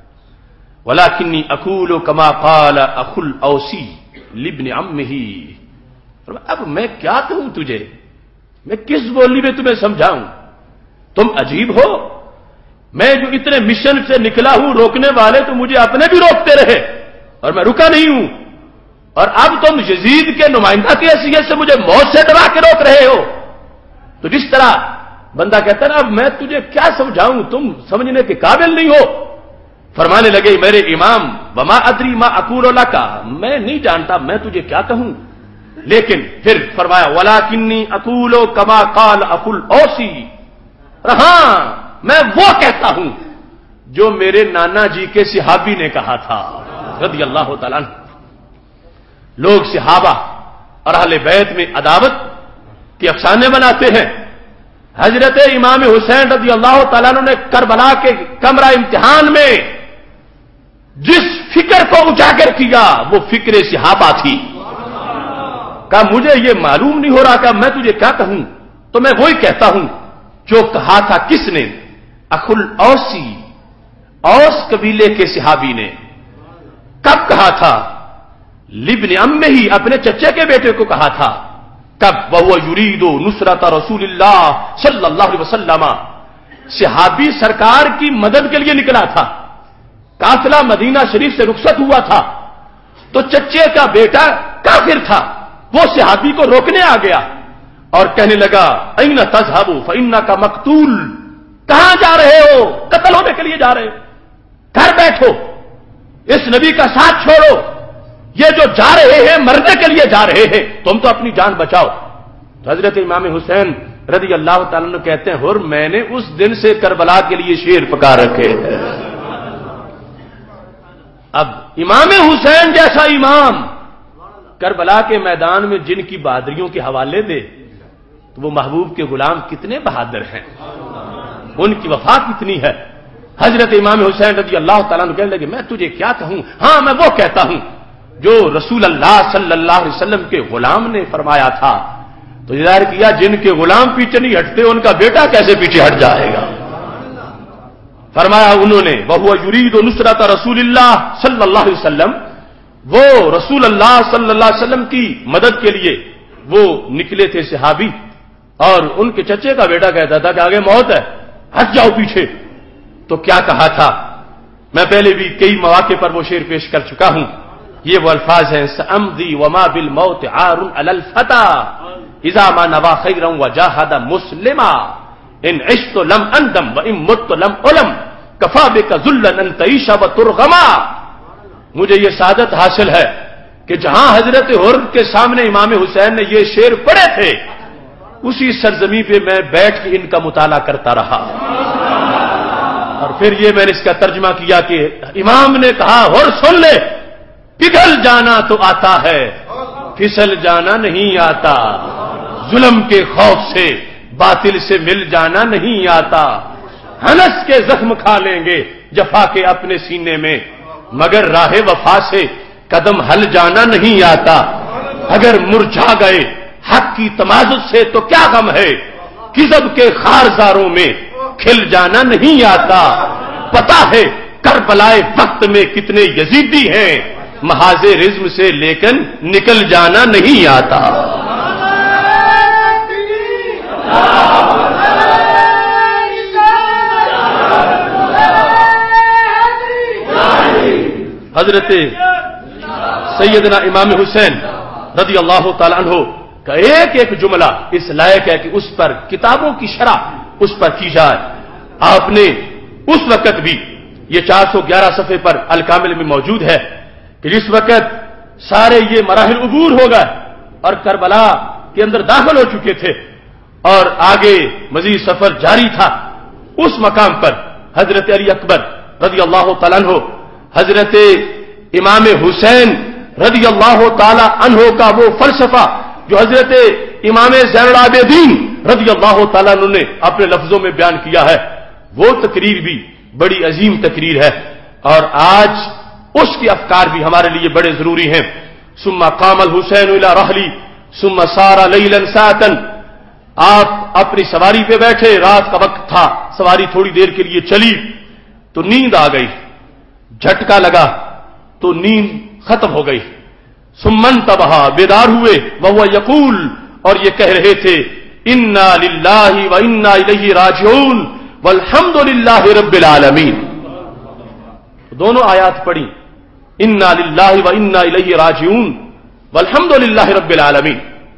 ولاکنی اقول کما قال اخو الاوسی لابن عمہ، اب میں کیا کہوں تجھے، میں کس بولی میں تمہیں سمجھاؤں، تم عجیب ہو، میں جو اتنے مشن سے نکلا ہوں، روکنے والے تو مجھے اپنے بھی روکتے رہے اور میں رکا نہیں ہوں، اور اب تم یزید کے نمائندہ کی حیثیت سے مجھے موت سے ڈرا کے روک رہے ہو۔ تو جس طرح بندہ کہتا ہے نا اب میں تجھے کیا سمجھاؤں، تم سمجھنے کے قابل نہیں ہو۔ فرمانے لگے میرے امام وما ادری ما اقول لک، میں نہیں جانتا میں تجھے کیا کہوں، لیکن پھر فرمایا ولاکنی اقول کما قال اخو الاوسی، ہاں میں وہ کہتا ہوں جو میرے نانا جی کے صحابی نے کہا تھا رضی اللہ تعالیٰ عنہ۔ لوگ صحابہ اور اہل بیت میں عداوت کے افسانے بناتے ہیں، حضرت امام حسین رضی اللہ تعالیٰ عنہ نے کربلا کے کمرہ امتحان میں جس فکر کو اجاگر کیا وہ فکر صحابہ تھی۔ کہا مجھے یہ معلوم نہیں ہو رہا کہ میں تجھے کیا کہوں، تو میں وہی کہتا ہوں جو کہا تھا کس نے، اخو الاوسی، اوس قبیلے کے صحابی نے۔ کب کہا تھا؟ لابن عمہ، اپنے چچے کے بیٹے کو کہا تھا۔ کب وہو یرید نصرت رسول اللہ صلی اللہ علیہ وسلم، صحابی سرکار کی مدد کے لیے نکلا تھا، قافلہ مدینہ شریف سے رخصت ہوا تھا، تو چچے کا بیٹا کافر تھا، وہ صحابی کو روکنے آ گیا اور کہنے لگا این تذهب فانک مقتول، کہاں جا رہے ہو؟ قتل ہونے کے لیے جا رہے ہو، گھر بیٹھو، اس نبی کا ساتھ چھوڑو، یہ جو جا رہے ہیں مرنے کے لیے جا رہے ہیں، تم تو اپنی جان بچاؤ۔ تو حضرت امام حسین رضی اللہ تعالیٰ عنہ کہتے ہیں اور میں نے اس دن سے کربلا کے لیے شیر پکا رکھے ہیں۔ اب امام حسین جیسا امام کربلا کے میدان میں جن کی بہادریوں کے حوالے دے تو وہ محبوب کے غلام کتنے بہادر ہیں، ان کی وفا کتنی ہے۔ حضرت امام حسین رضی اللہ تعالیٰ عنہ کہنے لگے میں تجھے کیا کہوں، ہاں میں وہ کہتا ہوں جو رسول اللہ صلی اللہ علیہ وسلم کے غلام نے فرمایا تھا۔ تو ظاہر کیا جن کے غلام پیچھے نہیں ہٹتے ان کا بیٹا کیسے پیچھے ہٹ جائے گا۔ فرمایا انہوں نے وہو یرید نصرت رسول اللہ صلی اللہ علیہ وسلم، وہ رسول اللہ صلی اللہ علیہ وسلم کی مدد کے لیے وہ نکلے تھے صحابی، اور ان کے چچے کا بیٹا کہتا تھا کہ آگے موت ہے، ہٹ جاؤ پیچھے۔ تو کیا کہا تھا، میں پہلے بھی کئی مواقع پر وہ شعر پیش کر چکا ہوں، یہ وہ الفاظ ہیں سأمضی وما بالموت عار علی الفتى اذا ما نوى خيرا وجاهد مسلما ان عشت لم اندم وان مت لم علم كفى بك ذلا ان تعيش وترغما۔ مجھے یہ سعادت حاصل ہے کہ جہاں حضرت حر کے سامنے امام حسین نے یہ شعر پڑھے تھے اسی سرزمین پہ میں بیٹھ کے ان کا مطالعہ کرتا رہا، اور پھر یہ میں نے اس کا ترجمہ کیا کہ امام نے کہا حر سن لے، پگھل جانا تو آتا ہے پھسل جانا نہیں آتا، ظلم کے خوف سے باطل سے مل جانا نہیں آتا، ہنس کے زخم کھا لیں گے جفا کے اپنے سینے میں، مگر راہ وفا سے قدم ہل جانا نہیں آتا، اگر مرجھا گئے حق کی تمازت سے تو کیا غم ہے، کذب کے خارزاروں میں کھل جانا نہیں آتا، پتا ہے کربلائے وقت میں کتنے یزیدی ہیں، محاذ رزم سے لیکن نکل جانا نہیں آتا۔ حضرت سیدنا امام حسین رضی اللہ تعالیٰ عنہ کا ایک ایک جملہ اس لائق ہے کہ اس پر کتابوں کی شرح اس پر کی جائے۔ آپ نے اس وقت بھی یہ 411 صفحے پر الکامل میں موجود ہے کہ جس وقت سارے یہ مراحل عبور ہو گئے اور کربلا کے اندر داخل ہو چکے تھے اور آگے مزید سفر جاری تھا، اس مقام پر حضرت علی اکبر رضی اللہ تعالیٰ عنہ حضرت امام حسین رضی اللہ تعالی عنہ کا وہ فلسفہ جو حضرت امام زین العابدین رضی اللہ تعالیٰ عنہ نے اپنے لفظوں میں بیان کیا ہے، وہ تقریر بھی بڑی عظیم تقریر ہے، اور آج اس کے افکار بھی ہمارے لیے بڑے ضروری ہیں۔ ثم قام الحسین الی رحلی ثم سار لیلا ساعتا، آپ اپنی سواری پہ بیٹھے، رات کا وقت تھا، سواری تھوڑی دیر کے لیے چلی تو نیند آ گئی، جھٹکا لگا تو نیند ختم ہو گئی، ثم انتبہ، بیدار ہوئے، وہو یقول، اور یہ کہہ رہے تھے انا للہ و انا الیہ راجعون والحمد للہ رب العالمین۔ دونوں آیات پڑھی، انا للہ و انا الیہ راجعون والحمد للہ رب العالمین۔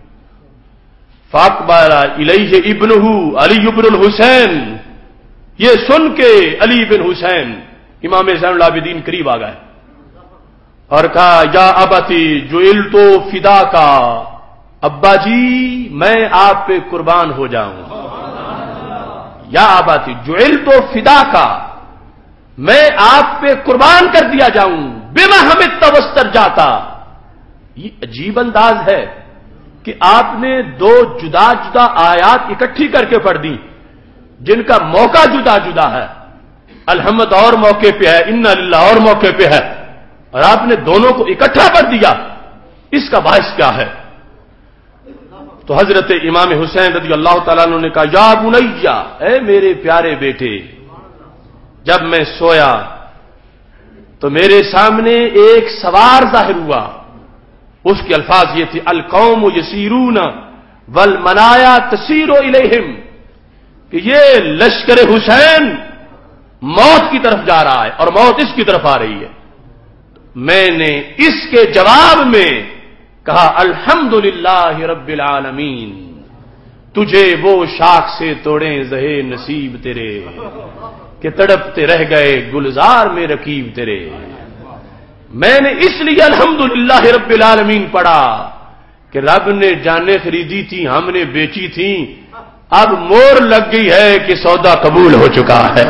فاقبل الیہ ابنہ علی بن الحسین، یہ سن کے علی بن حسین امام زین العابدین قریب آ گئے اور کہا یا ابتی جعلت فدا کا، ابا جی میں آپ پہ قربان ہو جاؤں، یا ابتی جعلت فدا کا، میں آپ پہ قربان کر دیا جاؤں، بما حمدت واسترجعت۔ یہ عجیب انداز ہے کہ آپ نے دو جدا جدا آیات اکٹھی کر کے پڑھ دی جن کا موقع جدا جدا ہے، الحمد اور موقع پہ ہے، انا للہ اور موقع پہ ہے، اور آپ نے دونوں کو اکٹھا کر دیا، اس کا باعث کیا ہے؟ تو حضرت امام حسین رضی اللہ تعالیٰ عنہ نے کہا یا بنیا، اے میرے پیارے بیٹے، جب میں سویا تو میرے سامنے ایک سوار ظاہر ہوا، اس کے الفاظ یہ تھے القوم یسیرون والمنایا تسیر الیہم، کہ یہ لشکر حسین موت کی طرف جا رہا ہے اور موت اس کی طرف آ رہی ہے. میں نے اس کے جواب میں کہا الحمدللہ رب العالمین، تجھے وہ شاخ سے توڑیں زہے نصیب تیرے کہ تڑپتے رہ گئے گلزار میں رکیب تیرے. میں نے اس لیے الحمدللہ رب العالمین پڑھا کہ رب نے جانیں خریدی تھی، ہم نے بیچی تھی، اب مور لگ گئی ہے کہ سودا قبول ہو چکا ہے.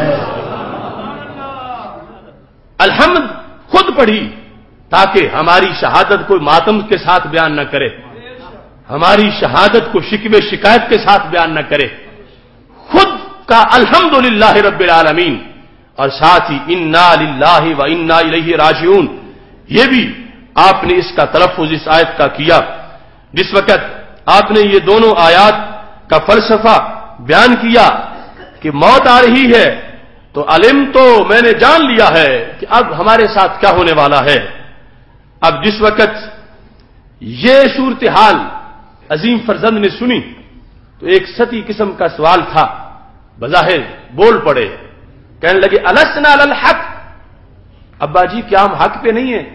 الحمد خود پڑھی تاکہ ہماری شہادت کوئی ماتم کے ساتھ بیان نہ کرے، ہماری شہادت کو شکوے شکایت کے ساتھ بیان نہ کرے. خود کا الحمدللہ رب العالمین، اور ساتھ ہی انا للہ و انا الیہ راجعون، یہ بھی آپ نے اس کا تلفظ اس آیت کا کیا. جس وقت آپ نے یہ دونوں آیات کا فلسفہ بیان کیا کہ موت آ رہی ہے تو علم تو میں نے جان لیا ہے کہ اب ہمارے ساتھ کیا ہونے والا ہے. اب جس وقت یہ صورتحال عظیم فرزند نے سنی تو ایک سطحی قسم کا سوال تھا، بظاہر بول پڑے، کہنے لگے السنا علی الحق، ابا جی کیا ہم حق پہ نہیں ہیں؟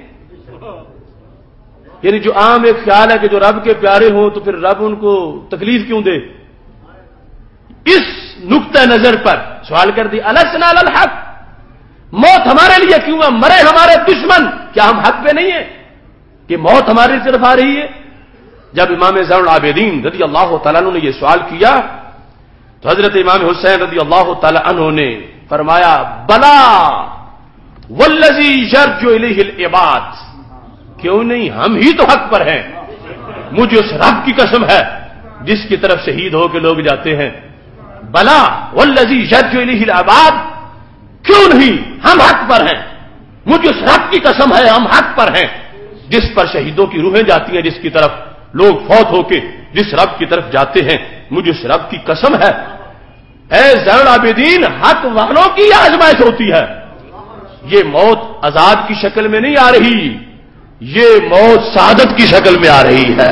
یعنی جو عام ایک خیال ہے کہ جو رب کے پیارے ہوں تو پھر رب ان کو تکلیف کیوں دے، اس نقطہ نظر پر سوال کر دی السنا علی الحق، موت ہمارے لیے کیوں ہے؟ مرے ہمارے دشمن، کیا ہم حق پہ نہیں ہیں کہ موت ہماری طرف آ رہی ہے؟ جب امام زین العابدین رضی اللہ تعالیٰ عنہ نے یہ سوال کیا تو حضرت امام حسین رضی اللہ تعالیٰ عنہ نے فرمایا بلا والذی یرجو الیہ العباد، کیوں نہیں، ہم ہی تو حق پر ہیں. مجھے اس رب کی قسم ہے جس کی طرف شہید ہو کے لوگ جاتے ہیں. بلا والذی یرجو الیہ العباد، کیوں نہیں، ہم حق پر ہیں. مجھے اس رب کی قسم ہے ہم حق پر ہیں جس پر شہیدوں کی روحیں جاتی ہیں، جس کی طرف لوگ فوت ہو کے جس رب کی طرف جاتے ہیں، مجھے اس رب کی قسم ہے. اے زین العابدین، حق والوں کی آزمائش ہوتی ہے. یہ موت عذاب کی شکل میں نہیں آ رہی، یہ موت سعادت کی شکل میں آ رہی ہے.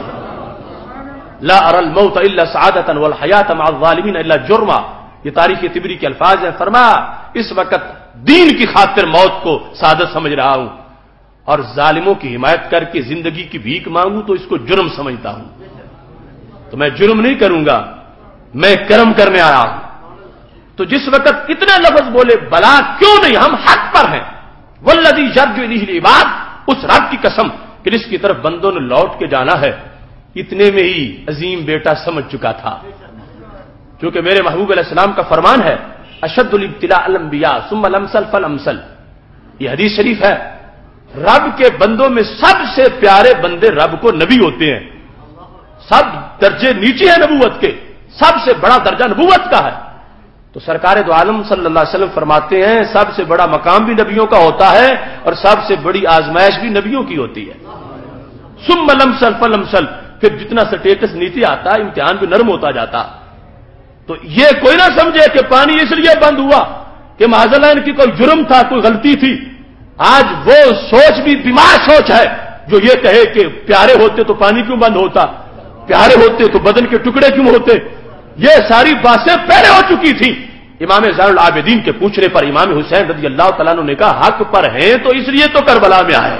لا ارى الموت الا سعادة والحیات مع الظالمین الا جرما، یہ تاریخ طبری کے الفاظ ہیں. فرمایا اس وقت دین کی خاطر موت کو سعادت سمجھ رہا ہوں اور ظالموں کی حمایت کر کے زندگی کی بھیک مانگوں تو اس کو جرم سمجھتا ہوں. تو میں جرم نہیں کروں گا، میں کرم کرنے آیا ہوں. تو جس وقت اتنے لفظ بولے بلا کیوں نہیں، ہم حق پر ہیں، والذی یرجو الیہ العباد، اس رب کی قسم کہ جس کی طرف بندوں نے لوٹ کے جانا ہے. اتنے میں ہی عظیم بیٹا سمجھ چکا تھا، کیونکہ میرے محبوب علیہ السلام کا فرمان ہے اشد الابتلاء الانبیاء ثم الامثل فالامثل. یہ حدیث شریف ہے، رب کے بندوں میں سب سے پیارے بندے رب کو نبی ہوتے ہیں. سب درجے نیچے ہیں نبوت کے، سب سے بڑا درجہ نبوت کا ہے. تو سرکار دو عالم صلی اللہ علیہ وسلم فرماتے ہیں سب سے بڑا مقام بھی نبیوں کا ہوتا ہے اور سب سے بڑی آزمائش بھی نبیوں کی ہوتی ہے. ثم الامثل فالامثل، پھر جتنا سٹیٹس نیچے آتا ہے امتحان بھی نرم ہوتا جاتا. تو یہ کوئی نہ سمجھے کہ پانی اس لیے بند ہوا کہ معاذاللہ ان کی کوئی جرم تھا، کوئی غلطی تھی. آج وہ سوچ بھی بیمار سوچ ہے جو یہ کہے کہ پیارے ہوتے تو پانی کیوں بند ہوتا، پیارے ہوتے تو بدن کے ٹکڑے کیوں ہوتے. یہ ساری باتیں پہلے ہو چکی تھیں. امام زین العابدین کے پوچھنے پر امام حسین رضی اللہ تعالیٰ عنہ نے کہا حق پر ہیں تو اس لیے تو کربلا میں آئے.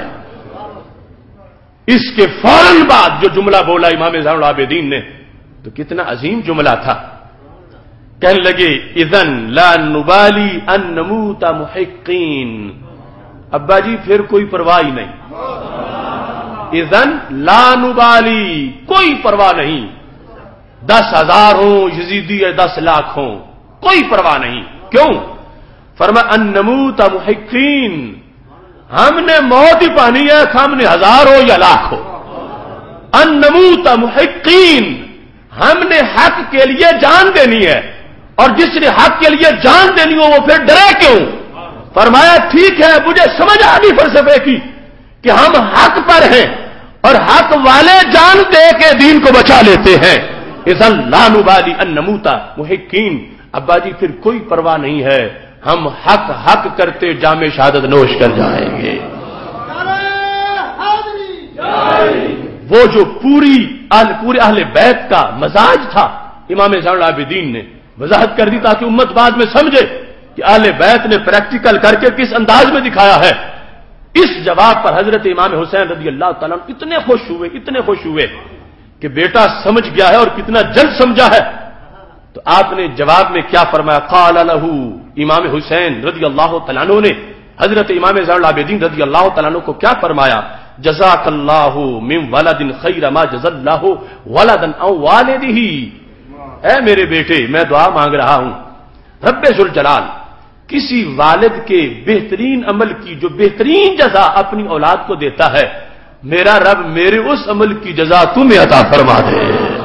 اس کے فوراً بعد جو جملہ بولا امام زین العابدین نے تو کتنا عظیم جملہ تھا. کہنے لگے اذن لا نبالی ان نموت محقین، ابا جی پھر کوئی پرواہ ہی نہیں. اذن لا نبالی، کوئی پرواہ نہیں، 10,000 ہوں یزیدی ہے 10 لاکھ ہوں، کوئی پرواہ نہیں. کیوں؟ فرمایا ان نموت محقین، ہم نے موت ہی پانی ہے، ہم نے 1000 ہو یا لاکھ ہو. ان نموت محقین، ہم نے حق کے لیے جان دینی ہے، اور جس نے حق کے لیے جان دینی ہو وہ پھر ڈرے کیوں؟ فرمایا ٹھیک ہے مجھے سمجھ آ گئی فلسفے کی کہ ہم حق پر ہیں اور حق والے جان دے کے دین کو بچا لیتے ہیں. اذن لا نبالی ان نموت محقین، ابا جی پھر کوئی پرواہ نہیں ہے، ہم حق کرتے جام شہادت نوش کر جائیں گے. وہ جو پوری پورے اہل بیت کا مزاج تھا، امام زین العابدین نے وضاحت کر دی تاکہ امت بعد میں سمجھے کہ اہل بیت نے پریکٹیکل کر کے کس انداز میں دکھایا ہے۔ اس جواب پر حضرت امام حسین رضی اللہ تعالیٰ عنہ اتنے خوش ہوئے کہ بیٹا سمجھ گیا ہے اور کتنا جلد سمجھا ہے۔ تو آپ نے جواب میں کیا فرمایا؟ قال له، امام حسین رضی اللہ تعالیٰ عنہ نے حضرت امام زین العابدین رضی اللہ تعالیٰ عنہ کو کیا فرمایا؟ جزاک اللہ من ولد خیر ما جزا اللہ ولدا او والدہ، اے میرے بیٹے میں دعا مانگ رہا ہوں، رب ذوالجلال کسی والد کے بہترین عمل کی جو بہترین جزا اپنی اولاد کو دیتا ہے، میرا رب میرے اس عمل کی جزا تمہیں عطا فرما دے۔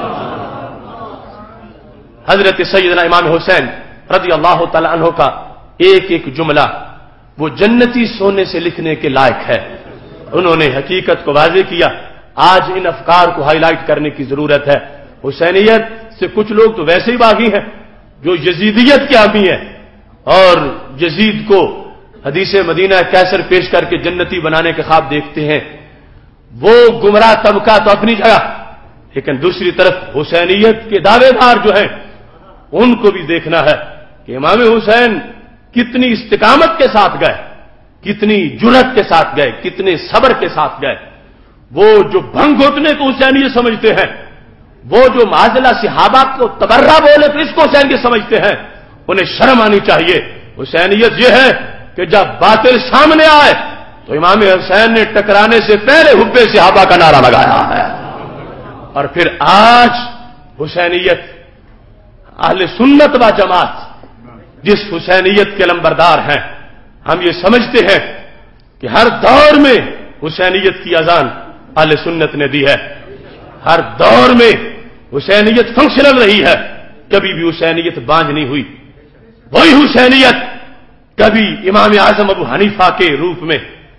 حضرت سیدنا امام حسین رضی اللہ تعالی عنہ کا ایک ایک جملہ وہ جنتی سونے سے لکھنے کے لائق ہے۔ انہوں نے حقیقت کو واضح کیا۔ آج ان افکار کو ہائی لائٹ کرنے کی ضرورت ہے۔ حسینیت سے کچھ لوگ تو ویسے ہی باغی ہیں جو یزیدیت کے حامی ہیں اور یزید کو حدیث مدینہ کیسر پیش کر کے جنتی بنانے کے خواب دیکھتے ہیں۔ وہ گمراہ طبقہ تو اپنی جگہ، لیکن دوسری طرف حسینیت کے دعوے دار جو ہیں ان کو بھی دیکھنا ہے کہ امام حسین کتنی استقامت کے ساتھ گئے، کتنی جرأت کے ساتھ گئے، کتنے صبر کے ساتھ گئے۔ وہ جو بھنگ گھٹنے کو حسینیت سمجھتے ہیں، وہ جو معاذلہ صحابہ کو تبرہ بولے تو اس کو حسینیت سمجھتے ہیں، انہیں شرم آنی چاہیے۔ حسینیت یہ ہے کہ جب باطل سامنے آئے تو امام حسین نے ٹکرانے سے پہلے حب صحابہ کا نعرہ لگایا ہے۔ اور پھر آج حسینیت اہل سنت و جماعت جس حسینیت کے لمبردار ہیں، ہم یہ سمجھتے ہیں کہ ہر دور میں حسینیت کی اذان اہل سنت نے دی ہے، ہر دور میں حسینیت فنکشنل رہی ہے، کبھی بھی حسینیت بانج نہیں ہوئی۔ وہی حسینیت کبھی امام اعظم ابو حنیفہ کے روپ میں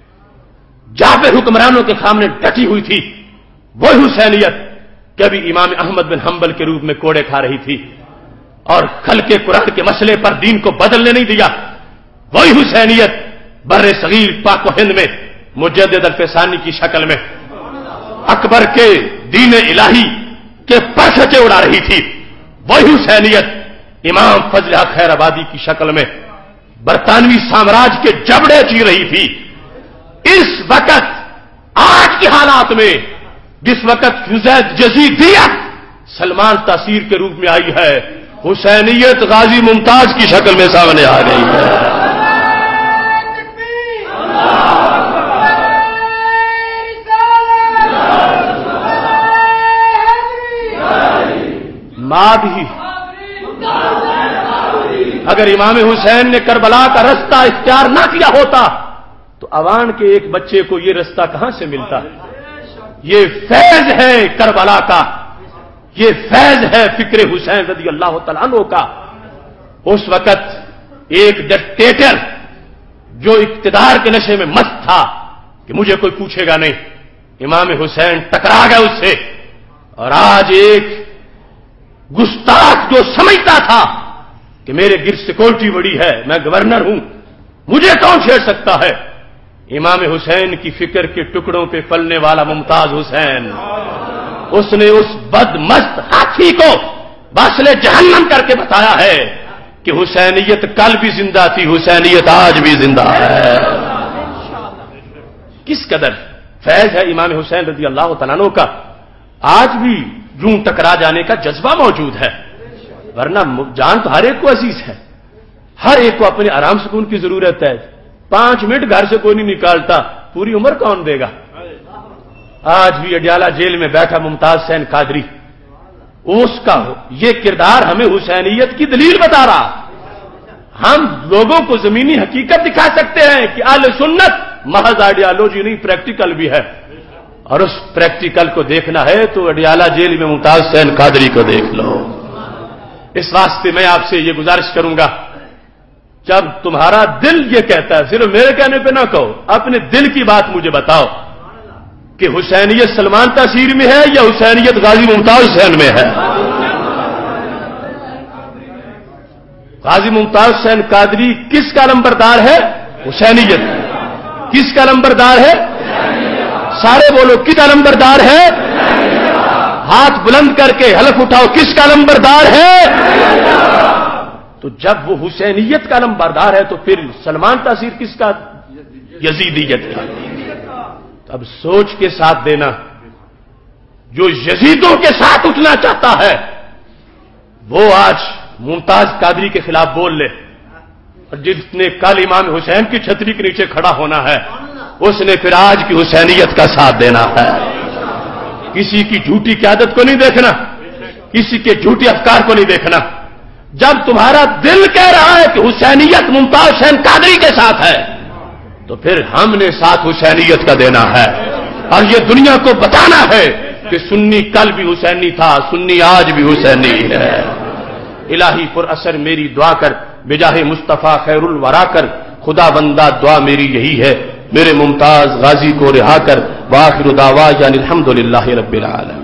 جابر حکمرانوں کے سامنے ڈٹی ہوئی تھی، وہی حسینیت کبھی امام احمد بن حنبل کے روپ میں کوڑے کھا رہی تھی اور خلق قرآن کے مسئلے پر دین کو بدلنے نہیں دیا۔ وہی حسینیت بر صغیر پاک و ہند میں مجدد الفسانی کی شکل میں اکبر کے دین الہی کے پرچے اڑا رہی تھی۔ وہی حسینیت امام فضل حق خیر آبادی کی شکل میں برطانوی سامراج کے جبڑے چی رہی تھی۔ اس وقت آج کے حالات میں جس وقت یزیدیت سلمان تاثیر کے روپ میں آئی ہے، حسینیت غازی ممتاز کی شکل میں سامنے آ گئی ہے۔ ماں بھی اگر امام حسین نے کربلا کا رستہ اختیار نہ کیا ہوتا تو عوام کے ایک بچے کو یہ رستہ کہاں سے ملتا؟ یہ فیض ہے کربلا کا، یہ فیض ہے فکر حسین رضی اللہ تعالیٰ عنہ کا۔ اس وقت ایک ڈکٹیٹر جو اقتدار کے نشے میں مست تھا کہ مجھے کوئی پوچھے گا نہیں، امام حسین ٹکرا گیا اس سے۔ اور آج ایک گستاخ جو سمجھتا تھا کہ میرے گر سیکورٹی بڑی ہے، میں گورنر ہوں، مجھے کون چھیڑ سکتا ہے، امام حسین کی فکر کے ٹکڑوں پہ پلنے والا ممتاز حسین، اس نے اس بد مست ہاتھی کو باصل جہنم کر کے بتایا ہے کہ حسینیت کل بھی زندہ تھی، حسینیت آج بھی زندہ ہے۔ کس قدر فیض ہے امام حسین رضی اللہ تعالیٰ عنہ کا، آج بھی یوں ٹکرا جانے کا جذبہ موجود ہے، ورنہ جان تو ہر ایک کو عزیز ہے، ہر ایک کو اپنے آرام سکون کی ضرورت ہے۔ 5 منٹ گھر سے کوئی نہیں نکالتا، پوری عمر کون دے گا؟ آج بھی اڈیالہ جیل میں بیٹھا ممتاز حسین قادری، اس کا یہ کردار ہمیں حسینیت کی دلیل بتا رہا۔ ہم لوگوں کو زمینی حقیقت دکھا سکتے ہیں کہ اہل سنت محض آئیڈیالوجی نہیں، پریکٹیکل بھی ہے، اور اس پریکٹیکل کو دیکھنا ہے تو اڈیالہ جیل میں ممتاز حسین قادری کو دیکھ لو۔ اس واسطے میں آپ سے یہ گزارش کروں گا، جب تمہارا دل یہ کہتا ہے، صرف میرے کہنے پہ نہ کہو، اپنے دل کی بات مجھے بتاؤ کہ حسینیت سلمان تاثیر میں ہے یا حسینیت غازی ممتاز حسین میں ہے؟ غازی ممتاز حسین قادری کس کا نمبردار ہے؟ حسینیت۔ کس کا نمبردار ہے؟ سارے بولو، کس کا نمبردار ہے؟ ہاتھ بلند کر کے حلف اٹھاؤ کس کا نمبردار ہے؟ تو جب وہ حسینیت کا نمبردار ہے تو پھر سلمان تاثیر کس کا؟ یزیدیت کا. اب سوچ کے ساتھ دینا، جو یزیدوں کے ساتھ اٹھنا چاہتا ہے وہ آج ممتاز قادری کے خلاف بول لے، اور جس نے کل امام حسین کی چھتری کے نیچے کھڑا ہونا ہے اس نے پھر آج کی حسینیت کا ساتھ دینا ہے. کسی کی جھوٹی قیادت کو نہیں دیکھنا، کسی کے جھوٹے افکار کو نہیں دیکھنا. جب تمہارا دل کہہ رہا ہے کہ حسینیت ممتاز حسین قادری کے ساتھ ہے تو پھر ہم نے ساتھ حسینیت کا دینا ہے، اور یہ دنیا کو بتانا ہے کہ سنی کل بھی حسینی تھا، سنی آج بھی حسینی ہے. الہی پر اثر میری دعا کر، بجاہ مصطفیٰ خیر الورا کر، خدا بندہ دعا میری یہی ہے، میرے ممتاز غازی کو رہا کر. وآخر دعوانا الحمدللہ رب العالمین.